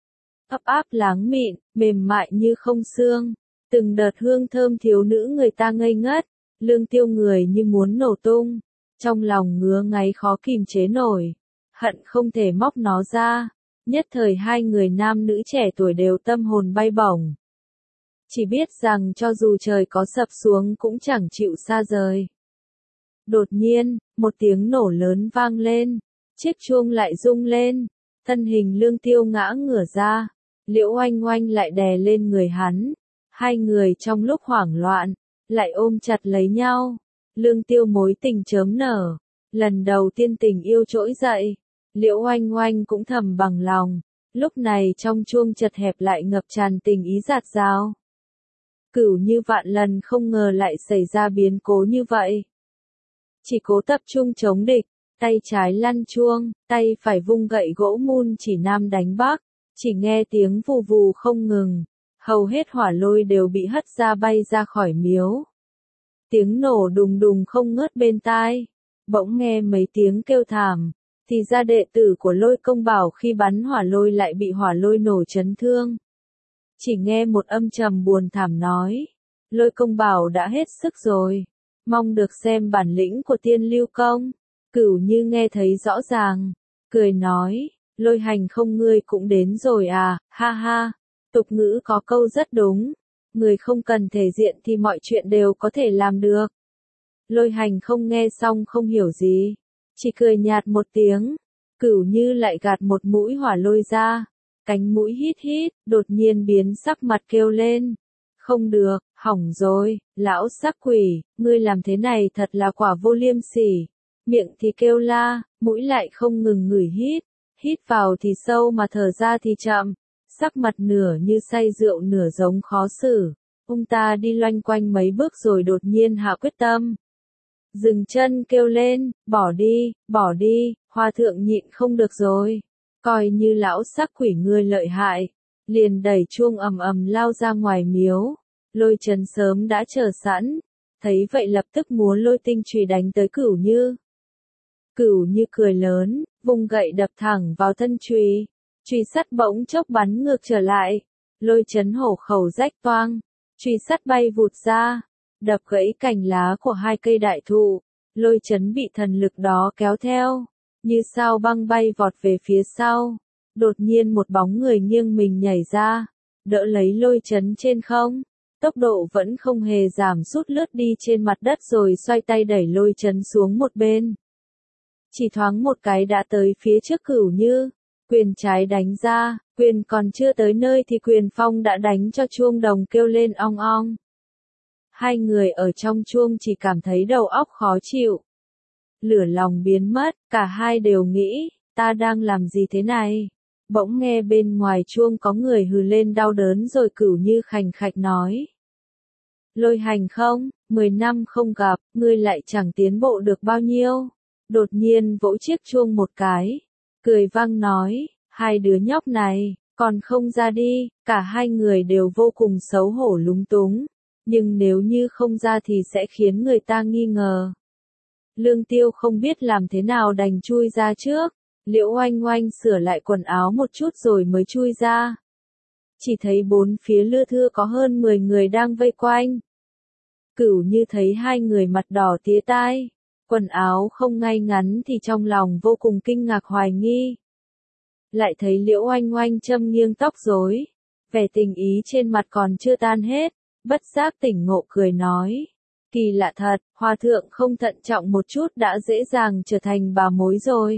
ấp áp láng mịn, mềm mại như không xương, từng đợt hương thơm thiếu nữ người ta ngây ngất. Lương Tiêu người như muốn nổ tung, trong lòng ngứa ngáy khó kìm chế nổi, hận không thể móc nó ra. Nhất thời hai người nam nữ trẻ tuổi đều tâm hồn bay bổng. Chỉ biết rằng cho dù trời có sập xuống cũng chẳng chịu xa rời. Đột nhiên, một tiếng nổ lớn vang lên, chiếc chuông lại rung lên, thân hình Lương Tiêu ngã ngửa ra, Liễu Oanh Oanh lại đè lên người hắn. Hai người trong lúc hoảng loạn, lại ôm chặt lấy nhau. Lương Tiêu mối tình chớm nở, lần đầu tiên tình yêu trỗi dậy. Liễu Oanh Oanh cũng thầm bằng lòng, lúc này trong chuông chật hẹp lại ngập tràn tình ý dạt dào. Cửu Như vạn lần không ngờ lại xảy ra biến cố như vậy. Chỉ cố tập trung chống địch, tay trái lăn chuông, tay phải vung gậy gỗ mun chỉ nam đánh bắc, chỉ nghe tiếng vù vù không ngừng, hầu hết hỏa lôi đều bị hất ra bay ra khỏi miếu. Tiếng nổ đùng đùng không ngớt bên tai. Bỗng nghe mấy tiếng kêu thảm. Thì ra đệ tử của Lôi Công Bảo khi bắn hỏa lôi lại bị hỏa lôi nổ chấn thương. Chỉ nghe một âm trầm buồn thảm nói. Lôi Công Bảo đã hết sức rồi. Mong được xem bản lĩnh của Tiên Lưu Công. Cửu Như nghe thấy rõ ràng. Cười nói. Lôi Hành không, ngươi cũng đến rồi à, ha ha. Tục ngữ có câu rất đúng. Người không cần thể diện thì mọi chuyện đều có thể làm được. Lôi Hành không nghe xong không hiểu gì. Chỉ cười nhạt một tiếng. Cửu Như lại gạt một mũi hỏa lôi ra. Cánh mũi hít hít, đột nhiên biến sắc mặt kêu lên. Không được, hỏng rồi, lão sắc quỷ, ngươi làm thế này thật là quả vô liêm sỉ. Miệng thì kêu la, mũi lại không ngừng ngửi hít. Hít vào thì sâu mà thở ra thì chậm. Sắc mặt nửa như say rượu nửa giống khó xử. Ông ta đi loanh quanh mấy bước rồi đột nhiên hạ quyết tâm. Dừng chân kêu lên, bỏ đi, bỏ đi, hòa thượng nhịn không được rồi. Coi như lão sắc quỷ ngươi lợi hại. Liền đẩy chuông ầm ầm lao ra ngoài miếu. Lôi Chấn sớm đã chờ sẵn. Thấy vậy lập tức múa lôi tinh chùy đánh tới Cửu Như. Cửu Như cười lớn, vùng gậy đập thẳng vào thân chùy. Chùy sắt bỗng chốc bắn ngược trở lại. Lôi Chấn hổ khẩu rách toang. Chùy sắt bay vụt ra. Đập gãy cành lá của hai cây đại thụ. Lôi Chấn bị thần lực đó kéo theo. Như sao băng bay vọt về phía sau. Đột nhiên một bóng người nghiêng mình nhảy ra. Đỡ lấy Lôi Chấn trên không. Tốc độ vẫn không hề giảm sút, lướt đi trên mặt đất rồi xoay tay đẩy Lôi Chấn xuống một bên. Chỉ thoáng một cái đã tới phía trước Cửu Như. Quyền trái đánh ra, quyền còn chưa tới nơi thì quyền phong đã đánh cho chuông đồng kêu lên ong ong. Hai người ở trong chuông chỉ cảm thấy đầu óc khó chịu. Lửa lòng biến mất, cả hai đều nghĩ, ta đang làm gì thế này? Bỗng nghe bên ngoài chuông có người hừ lên đau đớn rồi Cửu Như khành khạch nói. Lôi Hành không, mười năm không gặp, ngươi lại chẳng tiến bộ được bao nhiêu. Đột nhiên vỗ chiếc chuông một cái. Cười vang nói, hai đứa nhóc này, còn không ra đi, cả hai người đều vô cùng xấu hổ lúng túng. Nhưng nếu như không ra thì sẽ khiến người ta nghi ngờ. Lương Tiêu không biết làm thế nào đành chui ra trước. Liễu Oanh Oanh sửa lại quần áo một chút rồi mới chui ra. Chỉ thấy bốn phía lưa thưa có hơn mười người đang vây quanh. Cửu Như thấy hai người mặt đỏ tía tai. Quần áo không ngay ngắn thì trong lòng vô cùng kinh ngạc hoài nghi. Lại thấy Liễu Oanh Oanh châm nghiêng tóc rối. Vẻ tình ý trên mặt còn chưa tan hết. Bất giác tỉnh ngộ cười nói. Kỳ lạ thật, hòa thượng không thận trọng một chút đã dễ dàng trở thành bà mối rồi.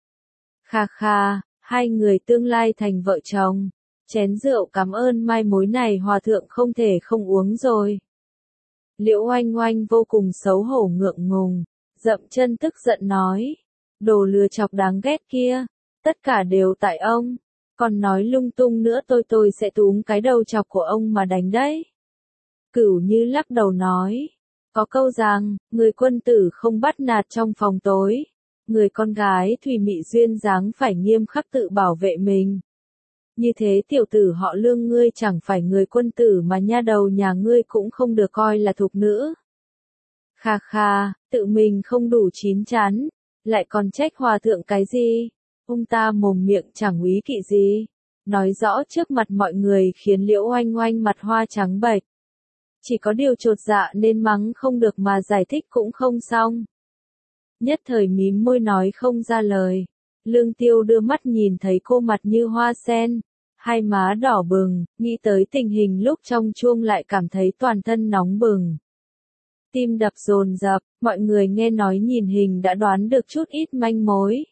Kha kha, hai người tương lai thành vợ chồng. Chén rượu cảm ơn mai mối này hòa thượng không thể không uống rồi. Liễu Oanh Oanh vô cùng xấu hổ ngượng ngùng. Dậm chân tức giận nói. Đồ lừa chọc đáng ghét kia. Tất cả đều tại ông. Còn nói lung tung nữa tôi tôi sẽ túm cái đầu chọc của ông mà đánh đấy. Cửu Như lắc đầu nói. Có câu rằng, người quân tử không bắt nạt trong phòng tối. Người con gái thùy mị duyên dáng phải nghiêm khắc tự bảo vệ mình. Như thế tiểu tử họ Lương ngươi chẳng phải người quân tử mà nha đầu nhà ngươi cũng không được coi là thục nữ. Kha kha, tự mình không đủ chín chắn, lại còn trách hòa thượng cái gì? Ông ta mồm miệng chẳng úy kỵ gì. Nói rõ trước mặt mọi người khiến Liễu Oanh Oanh mặt hoa trắng bệch. Chỉ có điều chột dạ nên mắng không được mà giải thích cũng không xong. Nhất thời mím môi nói không ra lời. Lương Tiêu đưa mắt nhìn thấy cô mặt như hoa sen, hai má đỏ bừng, nghĩ tới tình hình lúc trong chuông lại cảm thấy toàn thân nóng bừng. Tim đập dồn dập, mọi người nghe nói nhìn hình đã đoán được chút ít manh mối.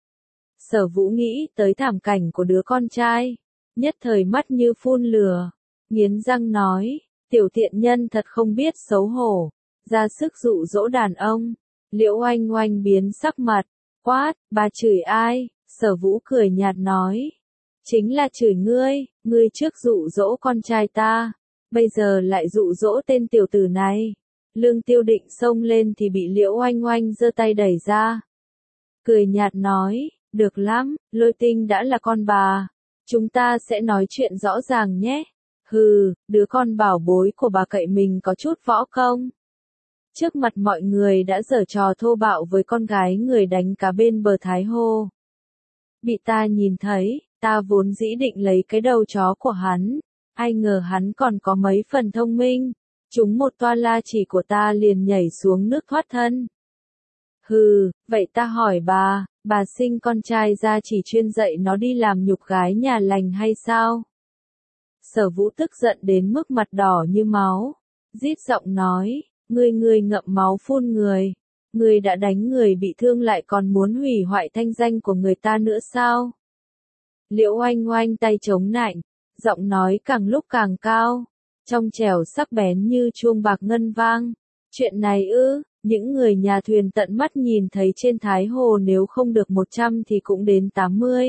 Sở Vũ nghĩ tới thảm cảnh của đứa con trai, nhất thời mắt như phun lửa, nghiến răng nói, tiểu tiện nhân thật không biết xấu hổ, ra sức dụ dỗ đàn ông. Liễu Oanh Oanh biến sắc mặt, quát, bà chửi ai? Sở Vũ cười nhạt nói, chính là chửi ngươi, ngươi trước dụ dỗ con trai ta, bây giờ lại dụ dỗ tên tiểu tử này. Lương Tiêu định xông lên thì bị Liễu Oanh Oanh giơ tay đẩy ra. Cười nhạt nói, được lắm, Lôi Tinh đã là con bà, chúng ta sẽ nói chuyện rõ ràng nhé. Hừ, đứa con bảo bối của bà cậy mình có chút võ công. trước mặt mọi người đã giở trò thô bạo với con gái người đánh cá bên bờ Thái Hồ. Bị ta nhìn thấy, ta vốn dĩ định lấy cái đầu chó của hắn, ai ngờ hắn còn có mấy phần thông minh, trúng một toa la chỉ của ta liền nhảy xuống nước thoát thân. Hừ, vậy ta hỏi bà, bà sinh con trai ra chỉ chuyên dạy nó đi làm nhục gái nhà lành hay sao? Sở Vũ tức giận đến mức mặt đỏ như máu, rít giọng nói, ngươi ngươi ngậm máu phun người, ngươi đã đánh người bị thương lại còn muốn hủy hoại thanh danh của người ta nữa sao? Liễu Oanh Oanh tay chống nạnh, giọng nói càng lúc càng cao, trong trẻo sắc bén như chuông bạc ngân vang. Chuyện này ư, những người nhà thuyền tận mắt nhìn thấy trên Thái Hồ nếu không được một trăm thì cũng đến tám mươi.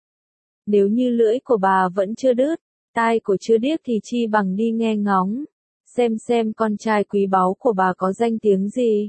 Nếu như lưỡi của bà vẫn chưa đứt, tai của chưa điếc thì chi bằng đi nghe ngóng, xem xem con trai quý báu của bà có danh tiếng gì.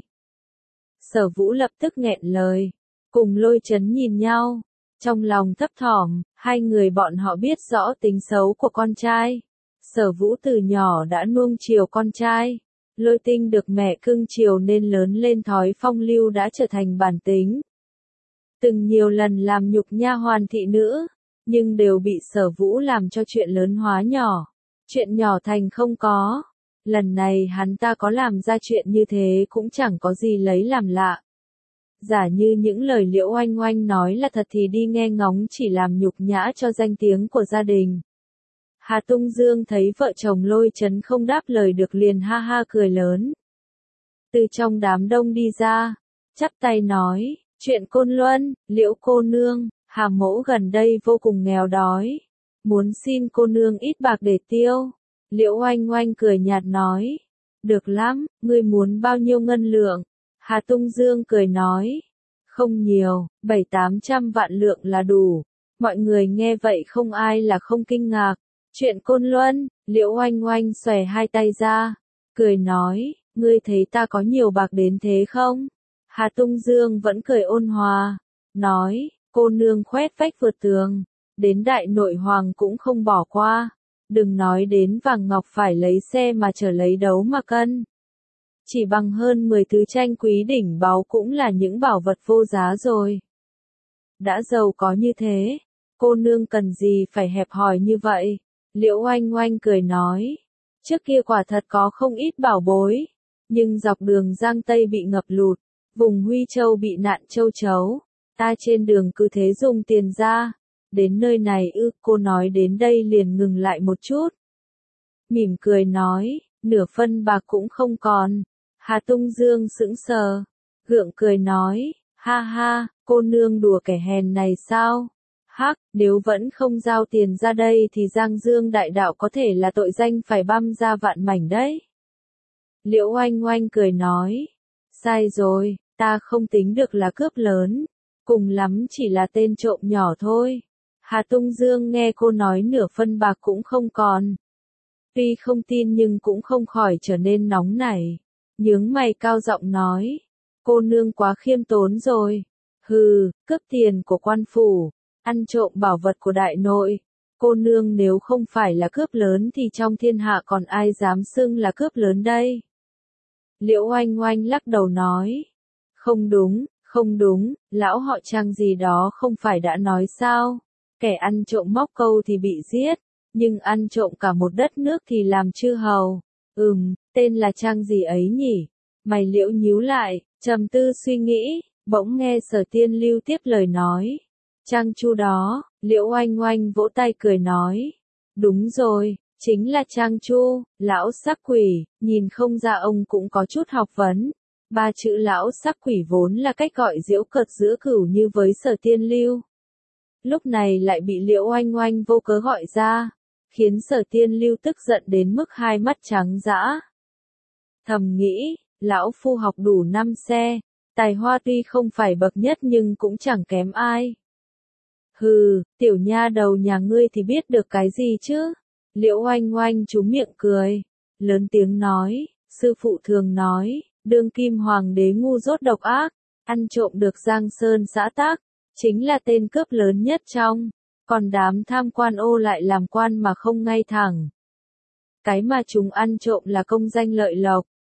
Sở Vũ lập tức nghẹn lời, cùng Lôi Chấn nhìn nhau, trong lòng thấp thỏm, hai người bọn họ biết rõ tính xấu của con trai. Sở Vũ từ nhỏ đã nuông chiều con trai, Lôi Tinh được mẹ cưng chiều nên lớn lên thói phong lưu đã trở thành bản tính. Từng nhiều lần làm nhục nha hoàn thị nữ, nhưng đều bị Sở Vũ làm cho chuyện lớn hóa nhỏ, chuyện nhỏ thành không có. Lần này hắn ta có làm ra chuyện như thế cũng chẳng có gì lấy làm lạ. Giả như những lời Liễu Oanh Oanh nói là thật thì đi nghe ngóng chỉ làm nhục nhã cho danh tiếng của gia đình. Hà Tung Dương thấy vợ chồng Lôi Chấn không đáp lời được liền ha ha cười lớn. Từ trong đám đông đi ra, chắp tay nói, chuyện Côn Luân, Liễu cô nương, Hà mẫu gần đây vô cùng nghèo đói, muốn xin cô nương ít bạc để tiêu. Liễu Oanh Oanh cười nhạt nói, được lắm, ngươi muốn bao nhiêu ngân lượng? Hà Tung Dương cười nói, không nhiều, bảy tám trăm vạn lượng là đủ. Mọi người nghe vậy không ai là không kinh ngạc. Chuyện Côn Luân, Liễu Oanh Oanh xòe hai tay ra, cười nói, ngươi thấy ta có nhiều bạc đến thế không? Hà Tung Dương vẫn cười ôn hòa, nói, cô nương khoét vách vượt tường, đến đại nội hoàng cũng không bỏ qua. Đừng nói đến vàng ngọc phải lấy xe mà chở lấy đấu mà cân. Chỉ bằng hơn mười thứ tranh quý đỉnh báu cũng là những bảo vật vô giá rồi. Đã giàu có như thế, cô nương cần gì phải hẹp hòi như vậy? Liễu Oanh Oanh cười nói, trước kia quả thật có không ít bảo bối, nhưng dọc đường Giang Tây bị ngập lụt, vùng Huy Châu bị nạn châu chấu, ta trên đường cứ thế dùng tiền ra. Đến nơi này ư, cô nói đến đây liền ngừng lại một chút. Mỉm cười nói, nửa phân bạc cũng không còn. Hà Tung Dương sững sờ, gượng cười nói, ha ha, cô nương đùa kẻ hèn này sao? Hắc, nếu vẫn không giao tiền ra đây thì Giang Dương đại đạo có thể là tội danh phải băm ra vạn mảnh đấy. Liễu Oanh Oanh cười nói, sai rồi, ta không tính được là cướp lớn, cùng lắm chỉ là tên trộm nhỏ thôi. Hà Tung Dương nghe cô nói nửa phân bạc cũng không còn. Tuy không tin nhưng cũng không khỏi trở nên nóng nảy. Nhướng mày cao giọng nói. Cô nương quá khiêm tốn rồi. Hừ, cướp tiền của quan phủ, ăn trộm bảo vật của đại nội. Cô nương nếu không phải là cướp lớn thì trong thiên hạ còn ai dám xưng là cướp lớn đây? Liễu Oanh Oanh lắc đầu nói. Không đúng, không đúng, lão họ Trang gì đó không phải đã nói sao? Kẻ ăn trộm móc câu thì bị giết, nhưng ăn trộm cả một đất nước thì làm chư hầu. Ừm, tên là Trang gì ấy nhỉ? Mày Liễu nhíu lại, trầm tư suy nghĩ, bỗng nghe Sở Tiên Lưu tiếp lời nói. Trang Chu đó, Liễu Oanh Oanh vỗ tay cười nói. Đúng rồi, chính là Trang Chu, lão sắc quỷ, nhìn không ra ông cũng có chút học vấn. Ba chữ lão sắc quỷ vốn là cách gọi giễu cợt giữa cửu như với Sở Tiên Lưu. Lúc này lại bị Liễu Oanh Oanh vô cớ gọi ra, khiến Sở Tiên Lưu tức giận đến mức hai mắt trắng dã. Thầm nghĩ, lão phu học đủ năm xe, tài hoa tuy không phải bậc nhất nhưng cũng chẳng kém ai. Hừ, tiểu nha đầu nhà ngươi thì biết được cái gì chứ? Liễu Oanh Oanh trúm miệng cười, lớn tiếng nói, sư phụ thường nói, đương kim hoàng đế ngu dốt độc ác, ăn trộm được Giang Sơn xã tắc, chính là tên cướp lớn nhất trong, còn đám tham quan ô lại làm quan mà không ngay thẳng. Cái mà chúng ăn trộm là công danh lợi lộc,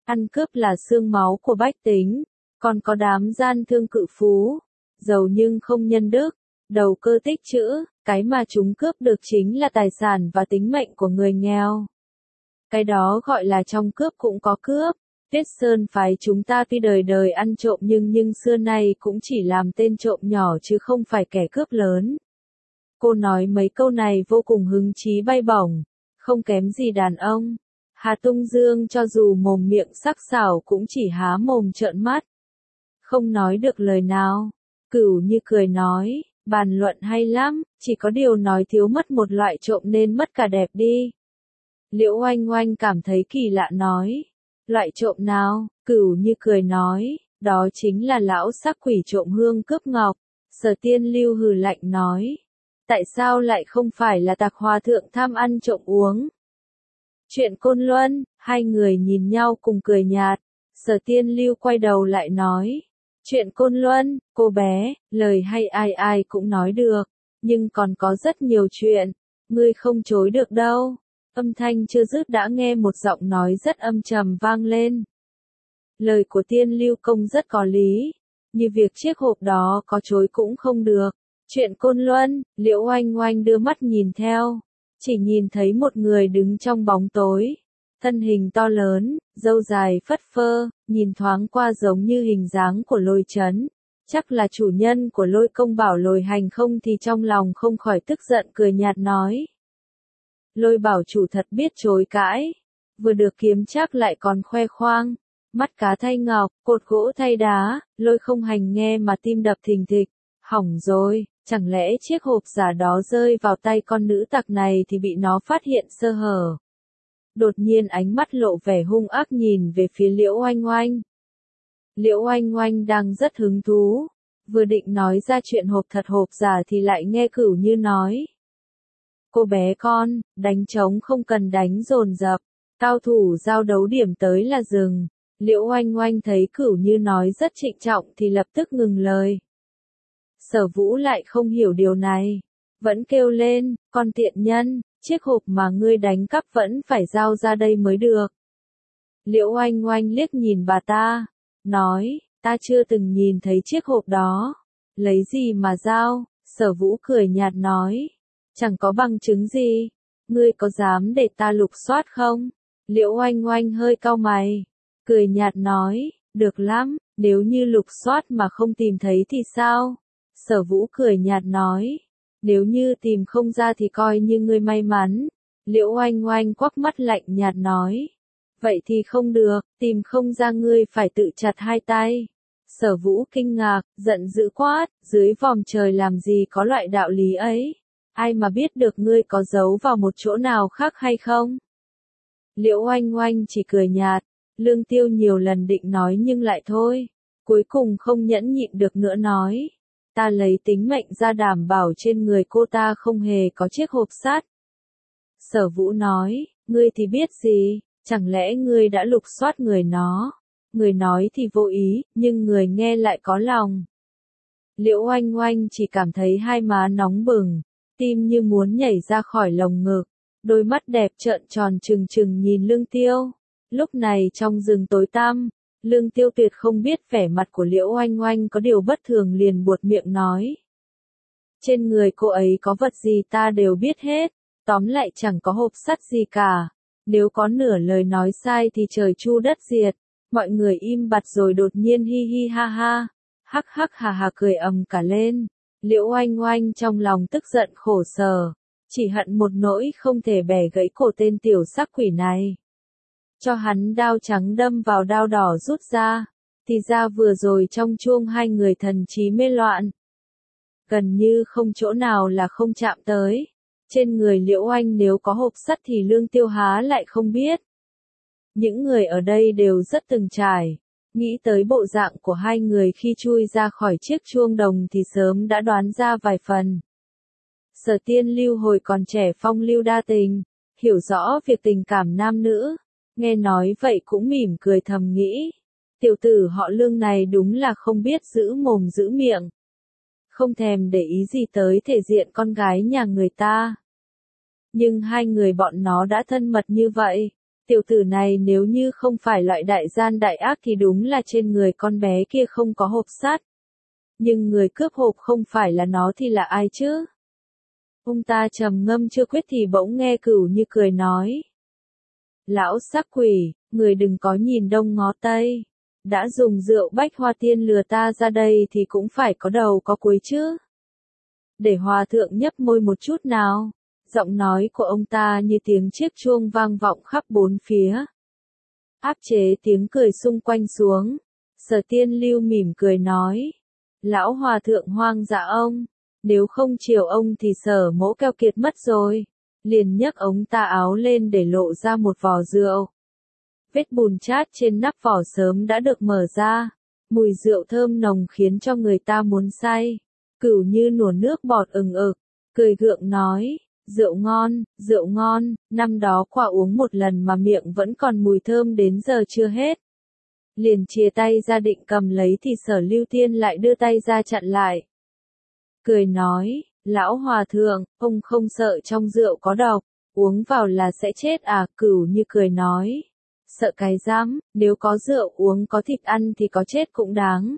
Ăn cướp là xương máu của bách tính, còn có đám gian thương cự phú, giàu nhưng không nhân đức, đầu cơ tích trữ, cái mà chúng cướp được chính là tài sản và tính mệnh của người nghèo. Cái đó gọi là trong cướp cũng có cướp. Tuyết Sơn phái chúng ta tuy đời đời ăn trộm nhưng nhưng xưa nay cũng chỉ làm tên trộm nhỏ chứ không phải kẻ cướp lớn. Cô nói mấy câu này vô cùng hứng chí bay bổng, không kém gì đàn ông. Hà Tung Dương cho dù mồm miệng sắc sảo cũng chỉ há mồm trợn mắt, không nói được lời nào. Cửu Như cười nói, bàn luận hay lắm, chỉ có điều nói thiếu mất một loại trộm nên mất cả đẹp đi. Liễu Oanh Oanh cảm thấy kỳ lạ nói, loại trộm nào? Cửu Như cười nói, đó chính là lão sắc quỷ trộm hương cướp ngọc. Sở Tiên Lưu hừ lạnh nói, tại sao lại không phải là Tạc Hòa thượng tham ăn trộm uống? Chuyện Côn Luân, hai người nhìn nhau cùng cười nhạt. Sở Tiên Lưu quay đầu lại nói, chuyện Côn Luân, cô bé, lời hay ai ai cũng nói được, nhưng còn có rất nhiều chuyện, ngươi không chối được đâu. Âm thanh chưa dứt đã nghe một giọng nói rất âm trầm vang lên. Lời của Tiên Lưu công rất có lý, như việc chiếc hộp đó có chối cũng không được. Chuyện Côn Luân, Liễu Oanh Oanh đưa mắt nhìn theo, chỉ nhìn thấy một người đứng trong bóng tối, thân hình to lớn, râu dài phất phơ, nhìn thoáng qua giống như hình dáng của Lôi Chấn, chắc là chủ nhân của Lôi Công Bảo Lôi Hành không thì trong lòng không khỏi tức giận cười nhạt nói. Lôi Bảo chủ thật biết chối cãi, vừa được kiếm chắc lại còn khoe khoang, mắt cá thay ngọc, cột gỗ thay đá, Lôi Không Hành nghe mà tim đập thình thịch, hỏng rồi, chẳng lẽ chiếc hộp giả đó rơi vào tay con nữ tặc này thì bị nó phát hiện sơ hở. Đột nhiên ánh mắt lộ vẻ hung ác nhìn về phía Liễu Oanh Oanh. Liễu Oanh Oanh đang rất hứng thú, vừa định nói ra chuyện hộp thật hộp giả thì lại nghe Cửu Như nói. Cô bé con, đánh trống không cần đánh dồn dập, cao thủ giao đấu điểm tới là dừng. Liễu Oanh Oanh thấy Cửu Như nói rất trịnh trọng thì lập tức ngừng lời. Sở Vũ lại không hiểu điều này, vẫn kêu lên, con tiện nhân, chiếc hộp mà ngươi đánh cắp vẫn phải giao ra đây mới được. Liễu Oanh Oanh liếc nhìn bà ta, nói, ta chưa từng nhìn thấy chiếc hộp đó, lấy gì mà giao? Sở Vũ cười nhạt nói, chẳng có bằng chứng gì, ngươi có dám để ta lục soát không? Liễu Oanh Oanh hơi cau mày, cười nhạt nói, được lắm, nếu như lục soát mà không tìm thấy thì sao? Sở Vũ cười nhạt nói, nếu như tìm không ra thì coi như ngươi may mắn. Liễu Oanh Oanh quắc mắt lạnh nhạt nói, vậy thì không được, tìm không ra ngươi phải tự chặt hai tay. Sở Vũ kinh ngạc, giận dữ quát, dưới vòm trời làm gì có loại đạo lý ấy, ai mà biết được ngươi có giấu vào một chỗ nào khác hay không? Liễu Oanh Oanh chỉ cười nhạt, Lương Tiêu nhiều lần định nói nhưng lại thôi, cuối cùng không nhẫn nhịn được nữa nói. Ta lấy tính mệnh ra đảm bảo trên người cô ta không hề có chiếc hộp sắt. Sở Vũ nói, ngươi thì biết gì, chẳng lẽ ngươi đã lục soát người nó? Người nói thì vô ý, nhưng người nghe lại có lòng. Liễu Oanh Oanh chỉ cảm thấy hai má nóng bừng, tim như muốn nhảy ra khỏi lồng ngực, đôi mắt đẹp trợn tròn trừng trừng nhìn Lương Tiêu. Lúc này trong rừng tối tăm, Lương Tiêu tuyệt không biết vẻ mặt của Liễu Oanh Oanh có điều bất thường liền buột miệng nói. Trên người cô ấy có vật gì ta đều biết hết, tóm lại chẳng có hộp sắt gì cả. Nếu có nửa lời nói sai thì trời chu đất diệt. Mọi người im bặt rồi đột nhiên hi hi ha ha, hắc hắc hà hà cười ầm cả lên. Liễu Oanh Oanh trong lòng tức giận khổ sở, chỉ hận một nỗi không thể bẻ gãy cổ tên tiểu sắc quỷ này. Cho hắn đao trắng đâm vào đao đỏ rút ra, thì ra vừa rồi trong chuông hai người thần trí mê loạn. Gần như không chỗ nào là không chạm tới. Trên người Liễu Oanh nếu có hộp sắt thì Lương Tiêu há lại không biết. Những người ở đây đều rất từng trải, nghĩ tới bộ dạng của hai người khi chui ra khỏi chiếc chuông đồng thì sớm đã đoán ra vài phần. Sở Tiên Lưu hồi còn trẻ phong lưu đa tình, hiểu rõ việc tình cảm nam nữ, nghe nói vậy cũng mỉm cười thầm nghĩ, tiểu tử họ Lương này đúng là không biết giữ mồm giữ miệng, không thèm để ý gì tới thể diện con gái nhà người ta. Nhưng hai người bọn nó đã thân mật như vậy, Tiểu tử này nếu như không phải loại đại gian đại ác thì đúng là trên người con bé kia không có hộp sắt. Nhưng người cướp hộp không phải là nó thì là ai chứ? Ông ta trầm ngâm chưa quyết thì bỗng nghe Cửu Như cười nói. Lão sắc quỷ, người đừng có nhìn đông ngó tây. Đã dùng rượu bách hoa tiên lừa ta ra đây thì cũng phải có đầu có cuối chứ. Để hòa thượng nhấp môi một chút nào. Giọng nói của ông ta như tiếng chiếc chuông vang vọng khắp bốn phía. Áp chế tiếng cười xung quanh xuống. Sở Tiên Lưu mỉm cười nói. Lão hòa thượng hoang dạ ông. Nếu không chiều ông thì Sở Mỗ keo kiệt mất rồi. Liền nhấc ống ta áo lên để lộ ra một vò rượu. Vết bùn chát trên nắp vỏ sớm đã được mở ra. Mùi rượu thơm nồng khiến cho người ta muốn say. Cửu Như nùa nước bọt ừng ực. Cười gượng nói. Rượu ngon, rượu ngon, năm đó quả uống một lần mà miệng vẫn còn mùi thơm đến giờ chưa hết. Liền chia tay ra định cầm lấy thì Sở Lưu Tiên lại đưa tay ra chặn lại. Cười nói, lão hòa thượng, ông không sợ trong rượu có độc, uống vào là sẽ chết à? Cửu Như cười nói. Sợ cái dám, nếu có rượu uống có thịt ăn thì có chết cũng đáng.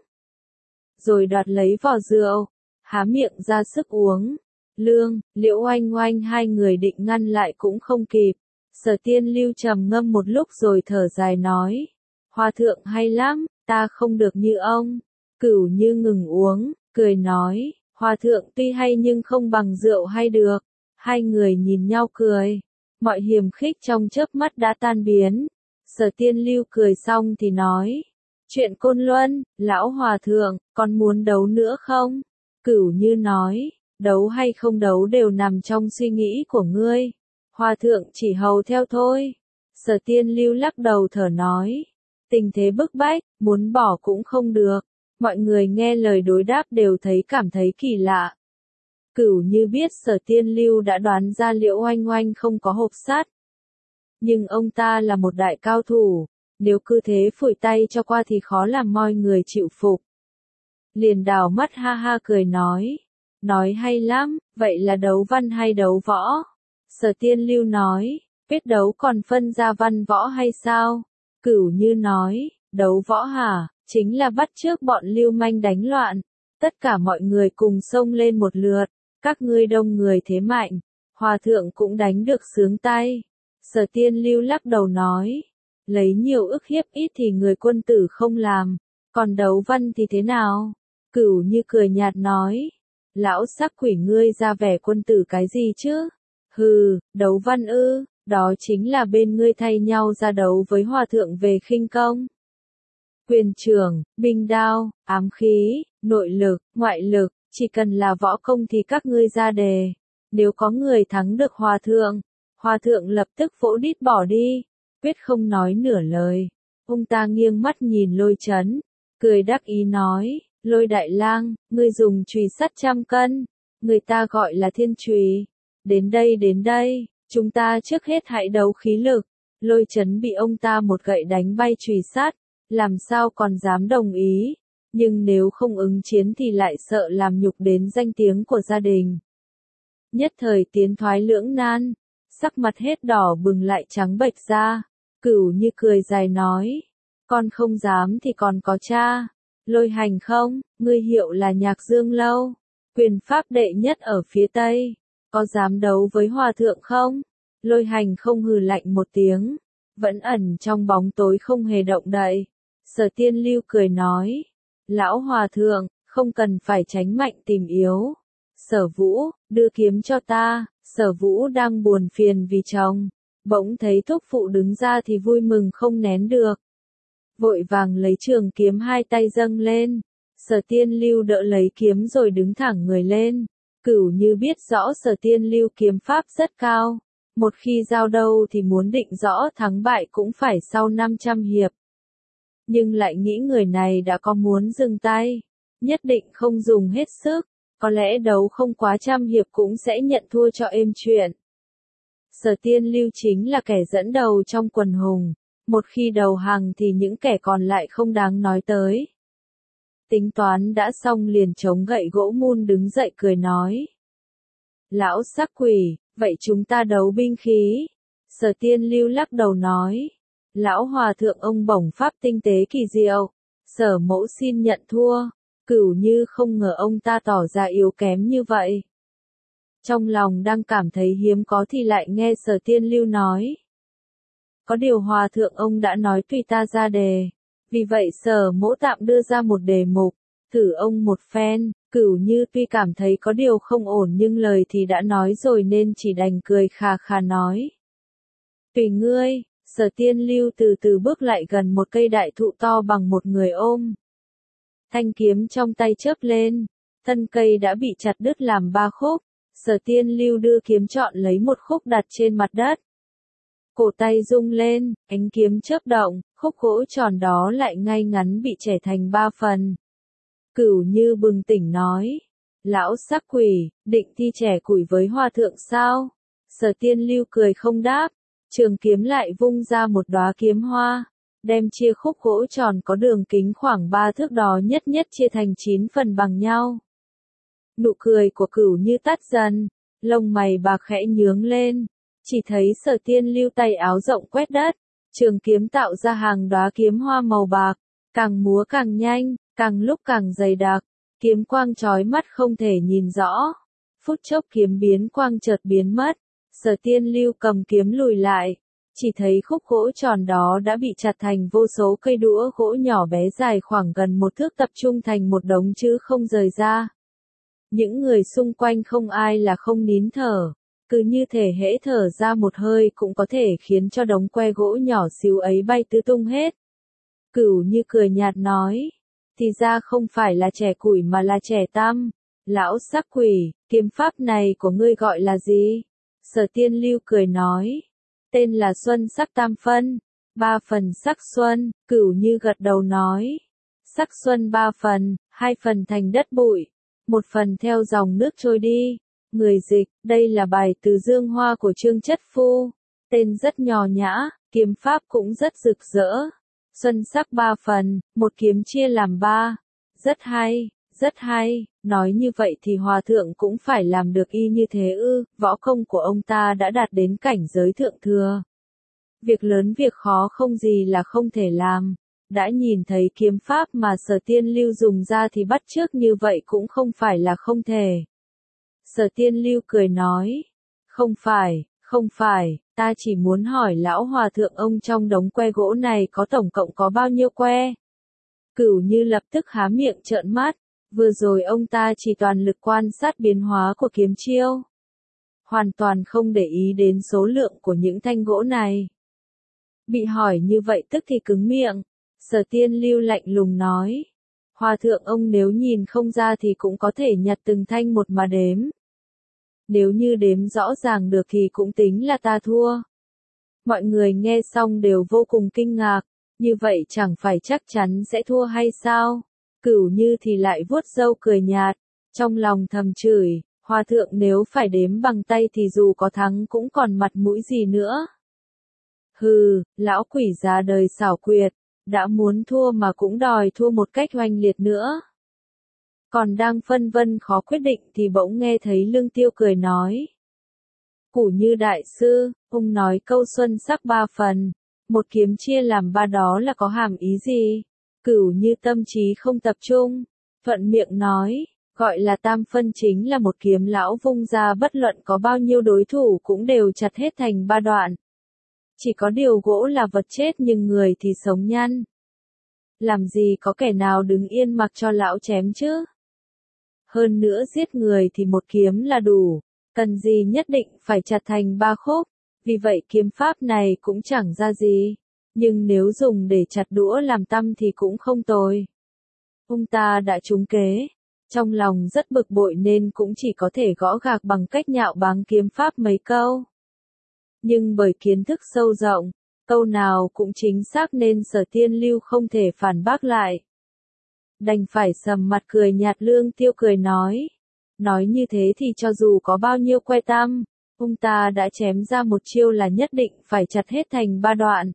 Rồi đoạt lấy vò rượu, há miệng ra sức uống. Lương, Liễu Oanh Oanh hai người định ngăn lại cũng không kịp. Sở Tiên Lưu trầm ngâm một lúc rồi thở dài nói. Hòa thượng hay lắm, ta không được như ông. Cửu Như ngừng uống, cười nói. Hòa thượng tuy hay nhưng không bằng rượu hay được. Hai người nhìn nhau cười. Mọi hiềm khích trong chớp mắt đã tan biến. Sở Tiên Lưu cười xong thì nói. Chuyện Côn Luân, lão hòa thượng, còn muốn đấu nữa không? Cửu Như nói. Đấu hay không đấu đều nằm trong suy nghĩ của ngươi. Hòa thượng chỉ hầu theo thôi. Sở Tiên Lưu lắc đầu thở nói. Tình thế bức bách, muốn bỏ cũng không được. Mọi người nghe lời đối đáp đều thấy cảm thấy kỳ lạ. Cửu Như biết Sở Tiên Lưu đã đoán ra Liễu Oanh Oanh không có hộp sắt. Nhưng ông ta là một đại cao thủ. Nếu cứ thế phủi tay cho qua thì khó làm mọi người chịu phục. Liền đảo mắt ha ha cười nói. Nói hay lắm, vậy là đấu văn hay đấu võ? Sở Tiên Lưu nói, biết đấu còn phân ra văn võ hay sao? Cửu Như nói, đấu võ hả, chính là bắt chước bọn lưu manh đánh loạn. Tất cả mọi người cùng xông lên một lượt, các ngươi đông người thế mạnh, hòa thượng cũng đánh được sướng tay. Sở Tiên Lưu lắc đầu nói, lấy nhiều ức hiếp ít thì người quân tử không làm, còn đấu văn thì thế nào? Cửu Như cười nhạt nói. Lão sắc quỷ ngươi ra vẻ quân tử cái gì chứ? Hừ, đấu văn ư, đó chính là bên ngươi thay nhau ra đấu với hòa thượng về khinh công. Quyền trường, binh đao, ám khí, nội lực, ngoại lực, chỉ cần là võ công thì các ngươi ra đề. Nếu có người thắng được hòa thượng, hòa thượng lập tức vỗ đít bỏ đi, quyết không nói nửa lời. Ông ta nghiêng mắt nhìn Lôi Chấn, cười đắc ý nói. Lôi đại lang, ngươi dùng chùy sắt trăm cân, người ta gọi là thiên chùy. Đến đây đến đây, chúng ta trước hết hãy đấu khí lực. Lôi Chấn bị ông ta một gậy đánh bay chùy sắt, làm sao còn dám đồng ý, nhưng nếu không ứng chiến thì lại sợ làm nhục đến danh tiếng của gia đình. Nhất thời tiến thoái lưỡng nan, sắc mặt hết đỏ bừng lại trắng bệch ra, Cửu Như cười dài nói, con không dám thì còn có cha. Lôi Hành không, ngươi hiệu là Nhạc Dương Lâu, quyền pháp đệ nhất ở phía Tây, có dám đấu với hòa thượng không? Lôi Hành không hừ lạnh một tiếng, vẫn ẩn trong bóng tối không hề động đậy. Sở Tiên Lưu cười nói, lão hòa thượng, không cần phải tránh mạnh tìm yếu. Sở Vũ, đưa kiếm cho ta. Sở Vũ đang buồn phiền vì chồng, bỗng thấy thúc phụ đứng ra thì vui mừng không nén được. Vội vàng lấy trường kiếm hai tay dâng lên. Sở Tiên Lưu đỡ lấy kiếm rồi đứng thẳng người lên. Cửu Như biết rõ Sở Tiên Lưu kiếm pháp rất cao. Một khi giao đấu thì muốn định rõ thắng bại cũng phải sau năm trăm hiệp. Nhưng lại nghĩ người này đã có muốn dừng tay, nhất định không dùng hết sức, có lẽ đấu không quá trăm hiệp cũng sẽ nhận thua cho êm chuyện. Sở Tiên Lưu chính là kẻ dẫn đầu trong quần hùng, một khi đầu hàng thì những kẻ còn lại không đáng nói tới. Tính toán đã xong liền chống gậy gỗ mun đứng dậy cười nói. Lão sắc quỷ, vậy chúng ta đấu binh khí. Sở Tiên Lưu lắc đầu nói. Lão hòa thượng ông bổng pháp tinh tế kỳ diệu. Sở mẫu xin nhận thua. Cửu Như không ngờ ông ta tỏ ra yếu kém như vậy. Trong lòng đang cảm thấy hiếm có thì lại nghe Sở Tiên Lưu nói. Có điều hòa thượng ông đã nói tùy ta ra đề. Vì vậy Sở mẫu tạm đưa ra một đề mục. Thử ông một phen. Cửu Như tuy cảm thấy có điều không ổn nhưng lời thì đã nói rồi nên chỉ đành cười khà khà nói. Tùy ngươi. Sở Tiên Lưu từ từ bước lại gần một cây đại thụ to bằng một người ôm. Thanh kiếm trong tay chớp lên. Thân cây đã bị chặt đứt làm ba khúc. Sở Tiên Lưu đưa kiếm chọn lấy một khúc đặt trên mặt đất. Cổ tay rung lên, ánh kiếm chớp động, khúc gỗ tròn đó lại ngay ngắn bị chẻ thành ba phần. Cửu Như bừng tỉnh nói. Lão sắc quỷ, định thi chẻ củi với hòa thượng sao? Sở Tiên Lưu cười không đáp. Trường kiếm lại vung ra một đóa kiếm hoa. Đem chia khúc gỗ tròn có đường kính khoảng ba thước đó nhất nhất chia thành chín phần bằng nhau. Nụ cười của Cửu Như tắt dần, lông mày bạc khẽ nhướng lên, chỉ thấy Sở Tiên Lưu tay áo rộng quét đất, trường kiếm tạo ra hàng đóa kiếm hoa màu bạc, càng múa càng nhanh, càng lúc càng dày đặc, kiếm quang chói mắt không thể nhìn rõ. Phút chốc kiếm biến quang chợt biến mất, Sở Tiên Lưu cầm kiếm lùi lại, chỉ thấy khúc gỗ tròn đó đã bị chặt thành vô số cây đũa gỗ nhỏ bé dài khoảng gần một thước tập trung thành một đống chứ không rời ra. Những người xung quanh không ai là không nín thở, cứ như thể hễ thở ra một hơi cũng có thể khiến cho đống que gỗ nhỏ xíu ấy bay tứ tung hết. Cửu Như cười nhạt nói, thì ra không phải là chẻ củi mà là chẻ tăm. Lão sắc quỷ, kiếm pháp này của ngươi gọi là gì? Sở Tiên Lưu cười nói, tên là Xuân Sắc Tam Phân, ba phần sắc xuân. Cửu Như gật đầu nói, sắc xuân ba phần, hai phần thành đất bụi, một phần theo dòng nước trôi đi. Người dịch, đây là bài từ Dương Hoa của Trương Chất Phu, tên rất nho nhã, kiếm pháp cũng rất rực rỡ. Xuân sắc ba phần, một kiếm chia làm ba, rất hay, rất hay. Nói như vậy thì hòa thượng cũng phải làm được y như thế ư? Võ công của ông ta đã đạt đến cảnh giới thượng thừa. Việc lớn việc khó không gì là không thể làm. Đã nhìn thấy kiếm pháp mà Sở Tiên Lưu dùng ra thì bắt chước như vậy cũng không phải là không thể. Sở Tiên Lưu cười nói, không phải, không phải, ta chỉ muốn hỏi lão hòa thượng ông trong đống que gỗ này có tổng cộng có bao nhiêu que? Cửu Như lập tức há miệng trợn mắt, vừa rồi ông ta chỉ toàn lực quan sát biến hóa của kiếm chiêu. Hoàn toàn không để ý đến số lượng của những thanh gỗ này. Bị hỏi như vậy tức thì cứng miệng. Sở Tiên Lưu lạnh lùng nói, hòa thượng ông nếu nhìn không ra thì cũng có thể nhặt từng thanh một mà đếm. Nếu như đếm rõ ràng được thì cũng tính là ta thua. Mọi người nghe xong đều vô cùng kinh ngạc, như vậy chẳng phải chắc chắn sẽ thua hay sao? Cửu Như thì lại vuốt râu cười nhạt, trong lòng thầm chửi, hòa thượng nếu phải đếm bằng tay thì dù có thắng cũng còn mặt mũi gì nữa. Hừ, lão quỷ già đời xảo quyệt, đã muốn thua mà cũng đòi thua một cách oanh liệt nữa. Còn đang phân vân khó quyết định thì bỗng nghe thấy Lương Tiêu cười nói. Cửu Như đại sư, ông nói câu xuân sắc ba phần, một kiếm chia làm ba đó là có hàm ý gì? Cửu Như tâm trí không tập trung, thuận miệng nói, gọi là tam phân chính là một kiếm lão vung ra bất luận có bao nhiêu đối thủ cũng đều chặt hết thành ba đoạn. Chỉ có điều gỗ là vật chết nhưng người thì sống nhăn. Làm gì có kẻ nào đứng yên mặc cho lão chém chứ? Hơn nữa giết người thì một kiếm là đủ, cần gì nhất định phải chặt thành ba khúc, vì vậy kiếm pháp này cũng chẳng ra gì. Nhưng nếu dùng để chặt đũa làm tăm thì cũng không tồi. Ông ta đã trúng kế, trong lòng rất bực bội nên cũng chỉ có thể gõ gạc bằng cách nhạo báng kiếm pháp mấy câu. Nhưng bởi kiến thức sâu rộng, câu nào cũng chính xác nên Sở Tiên Lưu không thể phản bác lại. Đành phải sầm mặt cười nhạt. Lương Tiêu cười nói. Nói như thế thì cho dù có bao nhiêu que tăm, ông ta đã chém ra một chiêu là nhất định phải chặt hết thành ba đoạn.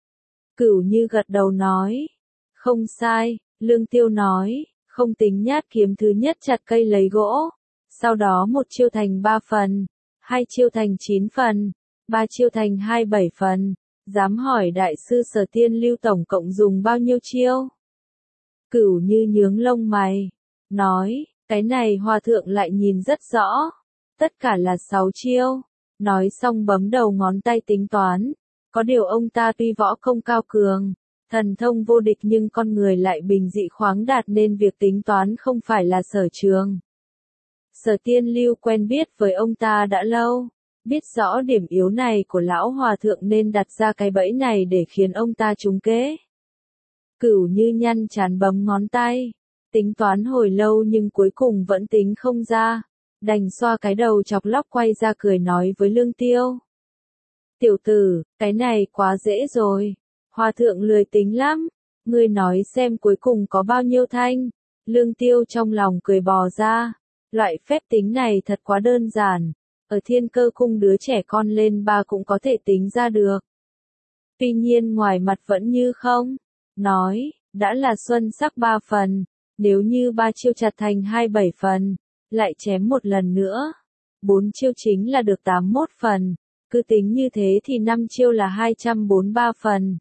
Cửu Như gật đầu nói. Không sai, Lương Tiêu nói, không tính nhát kiếm thứ nhất chặt cây lấy gỗ. Sau đó một chiêu thành ba phần, hai chiêu thành chín phần, Ba chiêu thành hai bảy phần. Dám hỏi đại sư Sở Tiên Lưu tổng cộng dùng bao nhiêu chiêu? Cửu Như nhướng lông mày, nói, cái này hòa thượng lại nhìn rất rõ. Tất cả là sáu chiêu. Nói xong bấm đầu ngón tay tính toán. Có điều ông ta tuy võ công cao cường, thần thông vô địch nhưng con người lại bình dị khoáng đạt nên việc tính toán không phải là sở trường. Sở Tiên Lưu quen biết với ông ta đã lâu, biết rõ điểm yếu này của lão hòa thượng nên đặt ra cái bẫy này để khiến ông ta trúng kế. Cửu Như nhăn chán bấm ngón tay, tính toán hồi lâu nhưng cuối cùng vẫn tính không ra, đành xoa cái đầu chọc lóc quay ra cười nói với Lương Tiêu. Tiểu tử, cái này quá dễ rồi, hòa thượng lười tính lắm, ngươi nói xem cuối cùng có bao nhiêu thanh. Lương Tiêu trong lòng cười bò ra, loại phép tính này thật quá đơn giản, ở Thiên Cơ Cung đứa trẻ con lên ba cũng có thể tính ra được. Tuy nhiên ngoài mặt vẫn như không, nói, đã là xuân sắc ba phần, nếu như ba chiêu chặt thành hai bảy phần, lại chém một lần nữa, bốn chiêu chính là được tám mốt phần, cứ tính như thế thì năm chiêu là hai trăm bốn mươi ba phần.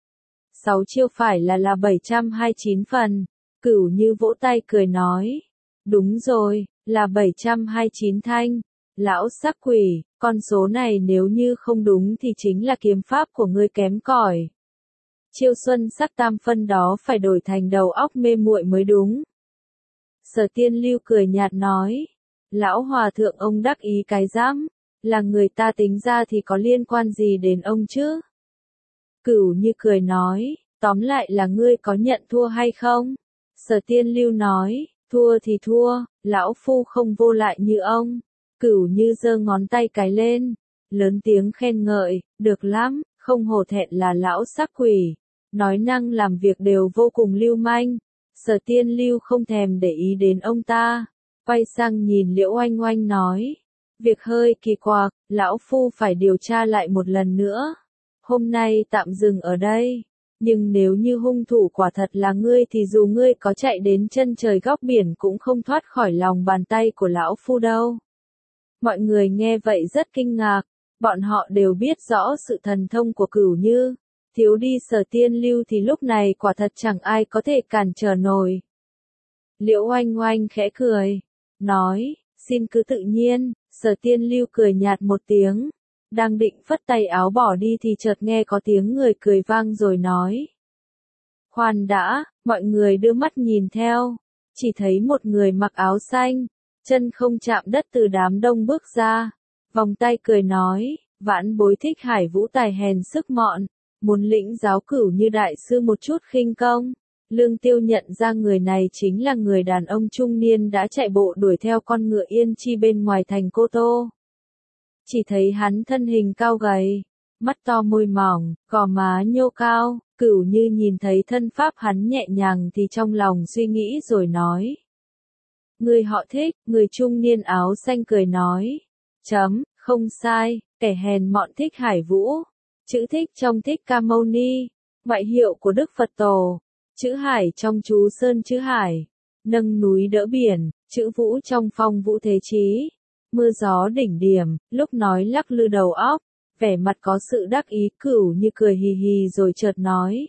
sáu chiêu phải là là bảy trăm hai mươi chín phần, Cửu Như vỗ tay cười nói, đúng rồi, là bảy trăm hai mươi chín thanh. Lão sắc quỷ, con số này nếu như không đúng thì chính là kiếm pháp của ngươi kém cỏi. Chiêu xuân sắc tam phân đó phải đổi thành đầu óc mê muội mới đúng. Sở Tiên Lưu cười nhạt nói, lão hòa thượng ông đắc ý cái dám, là người ta tính ra thì có liên quan gì đến ông chứ? Cửu Như cười nói, tóm lại là ngươi có nhận thua hay không? Sở Tiên Lưu nói, thua thì thua, lão phu không vô lại như ông. Cửu Như giơ ngón tay cái lên, lớn tiếng khen ngợi, được lắm, không hổ thẹn là lão sắc quỷ, nói năng làm việc đều vô cùng lưu manh. Sở Tiên Lưu không thèm để ý đến ông ta, quay sang nhìn Liễu Oanh Oanh nói, việc hơi kỳ quặc, lão phu phải điều tra lại một lần nữa. Hôm nay tạm dừng ở đây, nhưng nếu như hung thủ quả thật là ngươi thì dù ngươi có chạy đến chân trời góc biển cũng không thoát khỏi lòng bàn tay của lão phu đâu. Mọi người nghe vậy rất kinh ngạc, bọn họ đều biết rõ sự thần thông của Cửu Như, thiếu đi Sở Tiên Lưu thì lúc này quả thật chẳng ai có thể cản trở nổi. Liễu Oanh Oanh khẽ cười, nói, xin cứ tự nhiên. Sở Tiên Lưu cười nhạt một tiếng, đang định phất tay áo bỏ đi thì chợt nghe có tiếng người cười vang rồi nói. Khoan đã, mọi người đưa mắt nhìn theo, chỉ thấy một người mặc áo xanh, chân không chạm đất từ đám đông bước ra, vòng tay cười nói, vãn bối Thích Hải Vũ tài hèn sức mọn, muốn lĩnh giáo Cửu Như đại sư một chút khinh công. Lương Tiêu nhận ra người này chính là người đàn ông trung niên đã chạy bộ đuổi theo con ngựa Yên Chi bên ngoài thành Cô Tô. Chỉ thấy hắn thân hình cao gầy, mắt to môi mỏng, gò má nhô cao, Cửu Như nhìn thấy thân pháp hắn nhẹ nhàng thì trong lòng suy nghĩ rồi nói. Người họ Thích, người trung niên áo xanh cười nói. Chấm, không sai, kẻ hèn mọn Thích Hải Vũ. Chữ Thích trong Thích Ca Mâu Ni, ngoại hiệu của Đức Phật Tổ. Chữ Hải trong chú Sơn chữ Hải, nâng núi đỡ biển, chữ Vũ trong Phong Vũ Thế Chí. Mưa gió đỉnh điểm, lúc nói lắc lư đầu óc, vẻ mặt có sự đắc ý. Cửu Như cười hì hì rồi chợt nói.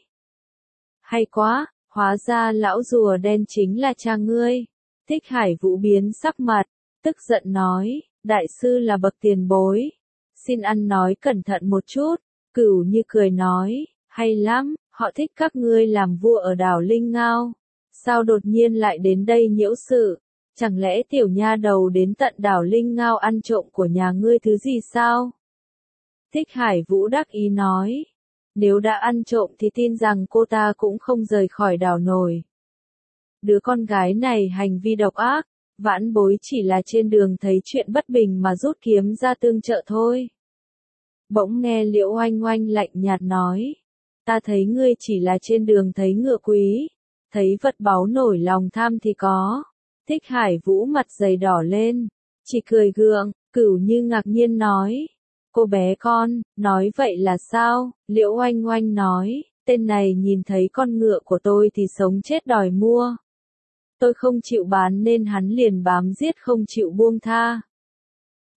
Hay quá, hóa ra lão rùa đen chính là cha ngươi. Thích Hải Vũ biến sắc mặt, tức giận nói, đại sư là bậc tiền bối, xin ăn nói cẩn thận một chút. Cửu Như cười nói, hay lắm, họ thích các ngươi làm vua ở đảo Linh Ngao, sao đột nhiên lại đến đây nhiễu sự, chẳng lẽ tiểu nha đầu đến tận đảo Linh Ngao ăn trộm của nhà ngươi thứ gì sao? Thích Hải Vũ đắc ý nói, nếu đã ăn trộm thì tin rằng cô ta cũng không rời khỏi đảo nổi. Đứa con gái này hành vi độc ác, vãn bối chỉ là trên đường thấy chuyện bất bình mà rút kiếm ra tương trợ thôi. Bỗng nghe Liễu Oanh Oanh lạnh nhạt nói, ta thấy ngươi chỉ là trên đường thấy ngựa quý, thấy vật báu nổi lòng tham thì có. Thích Hải Vũ mặt dày đỏ lên, chỉ cười gượng. Cửu Như ngạc nhiên nói, cô bé con, nói vậy là sao? Liễu Oanh Oanh nói, tên này nhìn thấy con ngựa của tôi thì sống chết đòi mua. Tôi không chịu bán nên hắn liền bám giết không chịu buông tha.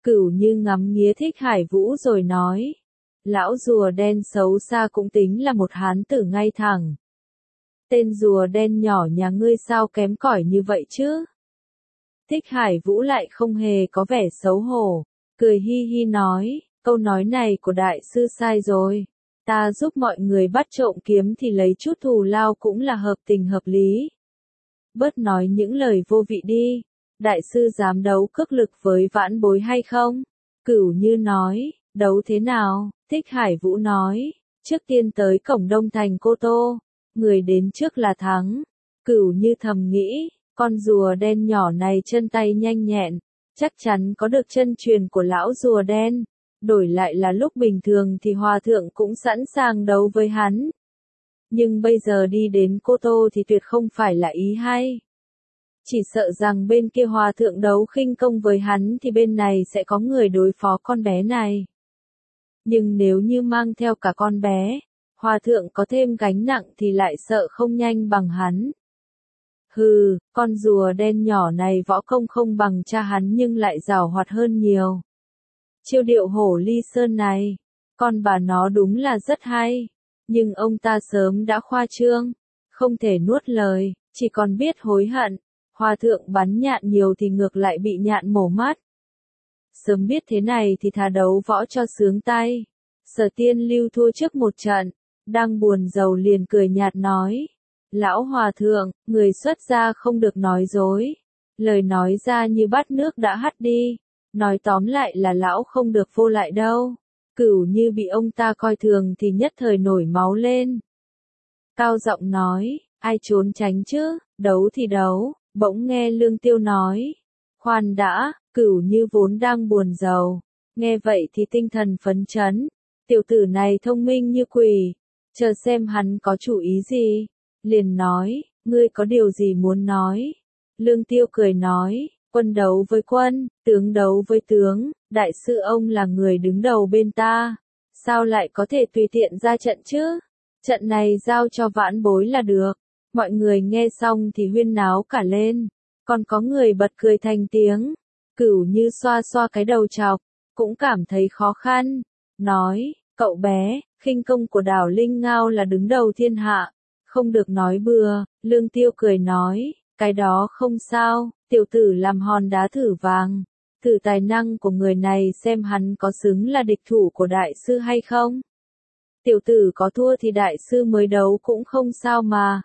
Cửu Như ngắm nghía Thích Hải Vũ rồi nói. Lão rùa đen xấu xa cũng tính là một hán tử ngay thẳng. Tên rùa đen nhỏ nhà ngươi sao kém cỏi như vậy chứ? Thích Hải Vũ lại không hề có vẻ xấu hổ, cười hi hi nói, câu nói này của đại sư sai rồi. Ta giúp mọi người bắt trộm kiếm thì lấy chút thù lao cũng là hợp tình hợp lý. Bớt nói những lời vô vị đi. Đại sư dám đấu cước lực với vãn bối hay không? Cửu Như nói, đấu thế nào? Thích Hải Vũ nói, trước tiên tới cổng Đông Thành Cô Tô, người đến trước là thắng. Cửu Như thầm nghĩ, con rùa đen nhỏ này chân tay nhanh nhẹn, chắc chắn có được chân truyền của lão rùa đen. Đổi lại là lúc bình thường thì hòa thượng cũng sẵn sàng đấu với hắn. Nhưng bây giờ đi đến Cô Tô thì tuyệt không phải là ý hay. Chỉ sợ rằng bên kia hòa thượng đấu khinh công với hắn thì bên này sẽ có người đối phó con bé này. Nhưng nếu như mang theo cả con bé, hòa thượng có thêm gánh nặng thì lại sợ không nhanh bằng hắn. Hừ, con rùa đen nhỏ này võ công không bằng cha hắn nhưng lại giàu hoạt hơn nhiều. Chiêu điệu hổ ly sơn này, con bà nó đúng là rất hay, nhưng ông ta sớm đã khoa trương, không thể nuốt lời, chỉ còn biết hối hận. Hòa thượng bắn nhạn nhiều thì ngược lại bị nhạn mổ mắt. Sớm biết thế này thì thà đấu võ cho sướng tay. Sở Tiên Lưu thua trước một trận, đang buồn rầu liền cười nhạt nói. Lão hòa thượng, người xuất gia không được nói dối. Lời nói ra như bát nước đã hắt đi. Nói tóm lại là lão không được vô lại đâu. Cửu Như bị ông ta coi thường thì nhất thời nổi máu lên. Cao giọng nói, ai trốn tránh chứ, đấu thì đấu. Bỗng nghe Lương Tiêu nói, khoan đã, Cửu Như vốn đang buồn rầu, nghe vậy thì tinh thần phấn chấn, tiểu tử này thông minh như quỷ, chờ xem hắn có chủ ý gì, liền nói, ngươi có điều gì muốn nói? Lương Tiêu cười nói, quân đấu với quân, tướng đấu với tướng, đại sư ông là người đứng đầu bên ta, sao lại có thể tùy tiện ra trận chứ? Trận này giao cho vãn bối là được. Mọi người nghe xong thì huyên náo cả lên, còn có người bật cười thành tiếng. Cửu Như xoa xoa cái đầu chọc, cũng cảm thấy khó khăn, nói, cậu bé, khinh công của Đảo Linh Ngao là đứng đầu thiên hạ, không được nói bừa. Lương Tiêu cười nói, cái đó không sao, tiểu tử làm hòn đá thử vàng, thử tài năng của người này xem hắn có xứng là địch thủ của đại sư hay không. Tiểu tử có thua thì đại sư mới đấu cũng không sao mà.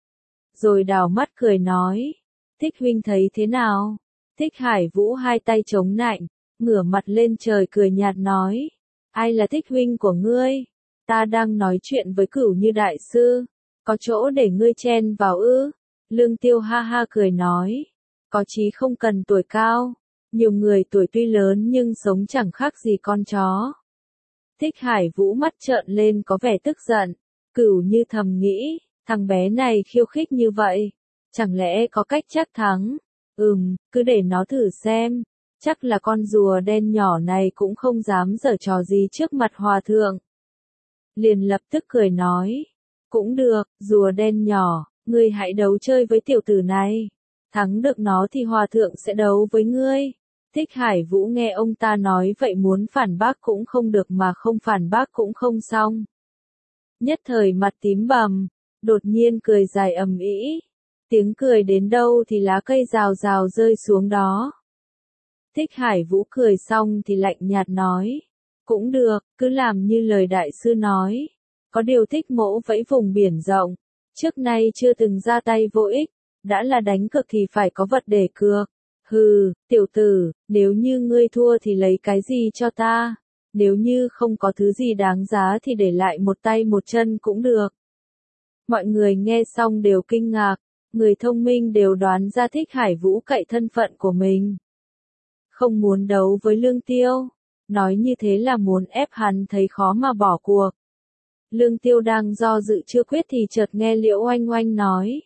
Rồi đảo mắt cười nói, Thích huynh thấy thế nào? Thích Hải Vũ hai tay chống nạnh, ngửa mặt lên trời cười nhạt nói, ai là Thích huynh của ngươi? Ta đang nói chuyện với Cửu Như đại sư, có chỗ để ngươi chen vào ư? Lương Tiêu ha ha cười nói, có chí không cần tuổi cao, nhiều người tuổi tuy lớn nhưng sống chẳng khác gì con chó. Thích Hải Vũ mắt trợn lên có vẻ tức giận, Cửu Như thầm nghĩ, thằng bé này khiêu khích như vậy, chẳng lẽ có cách chắc thắng? Ừm, cứ để nó thử xem, chắc là con rùa đen nhỏ này cũng không dám giở trò gì trước mặt hòa thượng. Liền lập tức cười nói, cũng được, rùa đen nhỏ, ngươi hãy đấu chơi với tiểu tử này, thắng được nó thì hòa thượng sẽ đấu với ngươi. Thích Hải Vũ nghe ông ta nói vậy muốn phản bác cũng không được mà không phản bác cũng không xong. Nhất thời mặt tím bầm, đột nhiên cười dài ầm ĩ, tiếng cười đến đâu thì lá cây rào rào rơi xuống đó. Thích Hải Vũ cười xong thì lạnh nhạt nói, cũng được, cứ làm như lời đại sư nói, có điều Thích mỗ vẫy vùng biển rộng, trước nay chưa từng ra tay vô ích, đã là đánh cược thì phải có vật để cược. Hừ, tiểu tử, nếu như ngươi thua thì lấy cái gì cho ta, nếu như không có thứ gì đáng giá thì để lại một tay một chân cũng được. Mọi người nghe xong đều kinh ngạc, người thông minh đều đoán ra Thích Hải Vũ cậy thân phận của mình. Không muốn đấu với Lương Tiêu, nói như thế là muốn ép hắn thấy khó mà bỏ cuộc. Lương Tiêu đang do dự chưa quyết thì chợt nghe Liễu Oanh Oanh nói.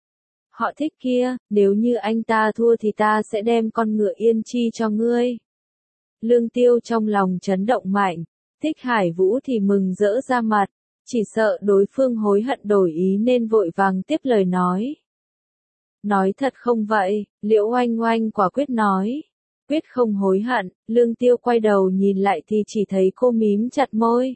Họ Thích kia, nếu như anh ta thua thì ta sẽ đem con ngựa Yên Chi cho ngươi. Lương Tiêu trong lòng chấn động mạnh, Thích Hải Vũ thì mừng rỡ ra mặt, chỉ sợ đối phương hối hận đổi ý nên vội vàng tiếp lời nói. Nói thật không vậy, Liễu Oanh Oanh quả quyết nói. Quyết không hối hận, Lương Tiêu quay đầu nhìn lại thì chỉ thấy cô mím chặt môi.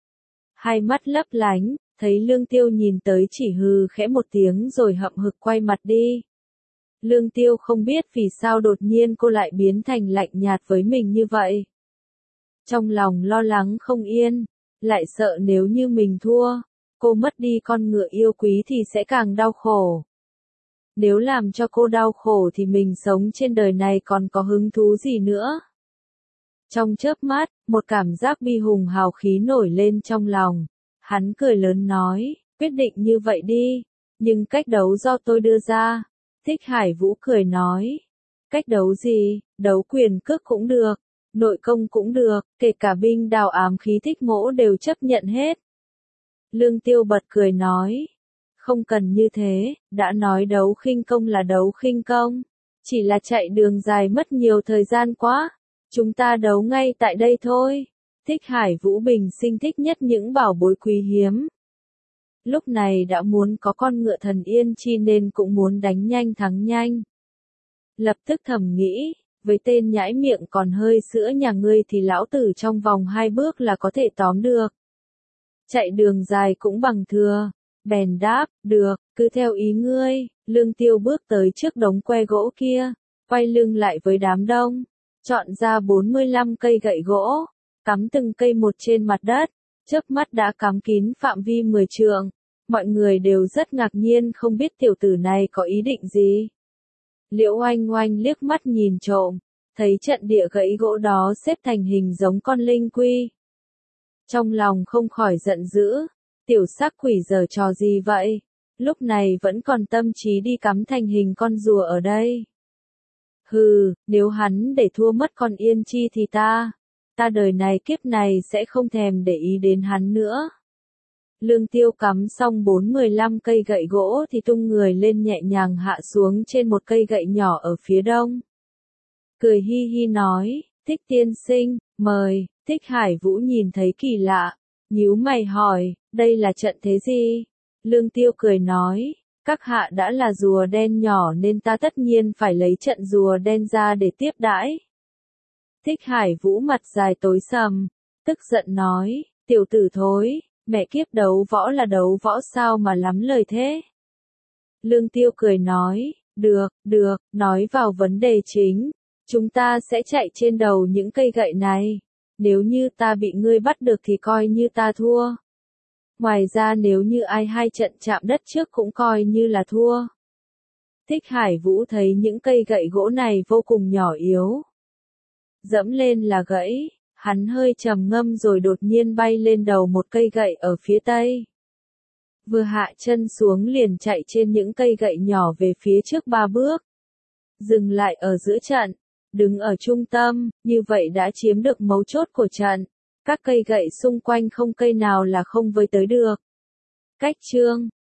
Hai mắt lấp lánh, thấy Lương Tiêu nhìn tới chỉ hừ khẽ một tiếng rồi hậm hực quay mặt đi. Lương Tiêu không biết vì sao đột nhiên cô lại biến thành lạnh nhạt với mình như vậy. Trong lòng lo lắng không yên, lại sợ nếu như mình thua, cô mất đi con ngựa yêu quý thì sẽ càng đau khổ. Nếu làm cho cô đau khổ thì mình sống trên đời này còn có hứng thú gì nữa. Trong chớp mắt, một cảm giác bi hùng hào khí nổi lên trong lòng. Hắn cười lớn nói, quyết định như vậy đi, nhưng cách đấu do tôi đưa ra. Thích Hải Vũ cười nói, cách đấu gì, đấu quyền cước cũng được, nội công cũng được, kể cả binh đào ám khí thích mỗ đều chấp nhận hết. Lương Tiêu bật cười nói, không cần như thế, đã nói đấu khinh công là đấu khinh công, chỉ là chạy đường dài mất nhiều thời gian quá, chúng ta đấu ngay tại đây thôi. Thích Hải Vũ bình sinh thích nhất những bảo bối quý hiếm. Lúc này đã muốn có con ngựa thần yên chi nên cũng muốn đánh nhanh thắng nhanh. Lập tức thầm nghĩ, với tên nhãi miệng còn hơi sữa nhà ngươi thì lão tử trong vòng hai bước là có thể tóm được. Chạy đường dài cũng bằng thừa. Bèn đáp, được, cứ theo ý ngươi. Lương Tiêu bước tới trước đống que gỗ kia, quay lưng lại với đám đông, chọn ra bốn mươi lăm cây gậy gỗ, cắm từng cây một trên mặt đất, chớp mắt đã cắm kín phạm vi mười trượng. Mọi người đều rất ngạc nhiên không biết tiểu tử này có ý định gì. Liễu Oanh Oanh liếc mắt nhìn trộm, thấy trận địa gậy gỗ đó xếp thành hình giống con linh quy. Trong lòng không khỏi giận dữ, tiểu sắc quỷ giở trò gì vậy, lúc này vẫn còn tâm trí đi cắm thành hình con rùa ở đây. Hừ, nếu hắn để thua mất con Yên Chi thì ta, ta đời này kiếp này sẽ không thèm để ý đến hắn nữa. Lương Tiêu cắm xong bốn mươi lăm cây gậy gỗ thì tung người lên nhẹ nhàng hạ xuống trên một cây gậy nhỏ ở phía đông. Cười hi hi nói, Thích tiên sinh, mời. Thích Hải Vũ nhìn thấy kỳ lạ, nhíu mày hỏi, đây là trận thế gì? Lương Tiêu cười nói, các hạ đã là rùa đen nhỏ nên ta tất nhiên phải lấy trận rùa đen ra để tiếp đãi. Thích Hải Vũ mặt dài tối sầm, tức giận nói, tiểu tử thối, mẹ kiếp đấu võ là đấu võ sao mà lắm lời thế? Lương Tiêu cười nói, được, được, nói vào vấn đề chính, chúng ta sẽ chạy trên đầu những cây gậy này. Nếu như ta bị ngươi bắt được thì coi như ta thua. Ngoài ra nếu như ai hai trận chạm đất trước cũng coi như là thua. Thích Hải Vũ thấy những cây gậy gỗ này vô cùng nhỏ yếu. Dẫm lên là gãy, hắn hơi trầm ngâm rồi đột nhiên bay lên đầu một cây gậy ở phía tây. Vừa hạ chân xuống liền chạy trên những cây gậy nhỏ về phía trước ba bước. Dừng lại ở giữa trận. Đứng ở trung tâm, như vậy đã chiếm được mấu chốt của trận. Các cây gậy xung quanh không cây nào là không với tới được. Cách chương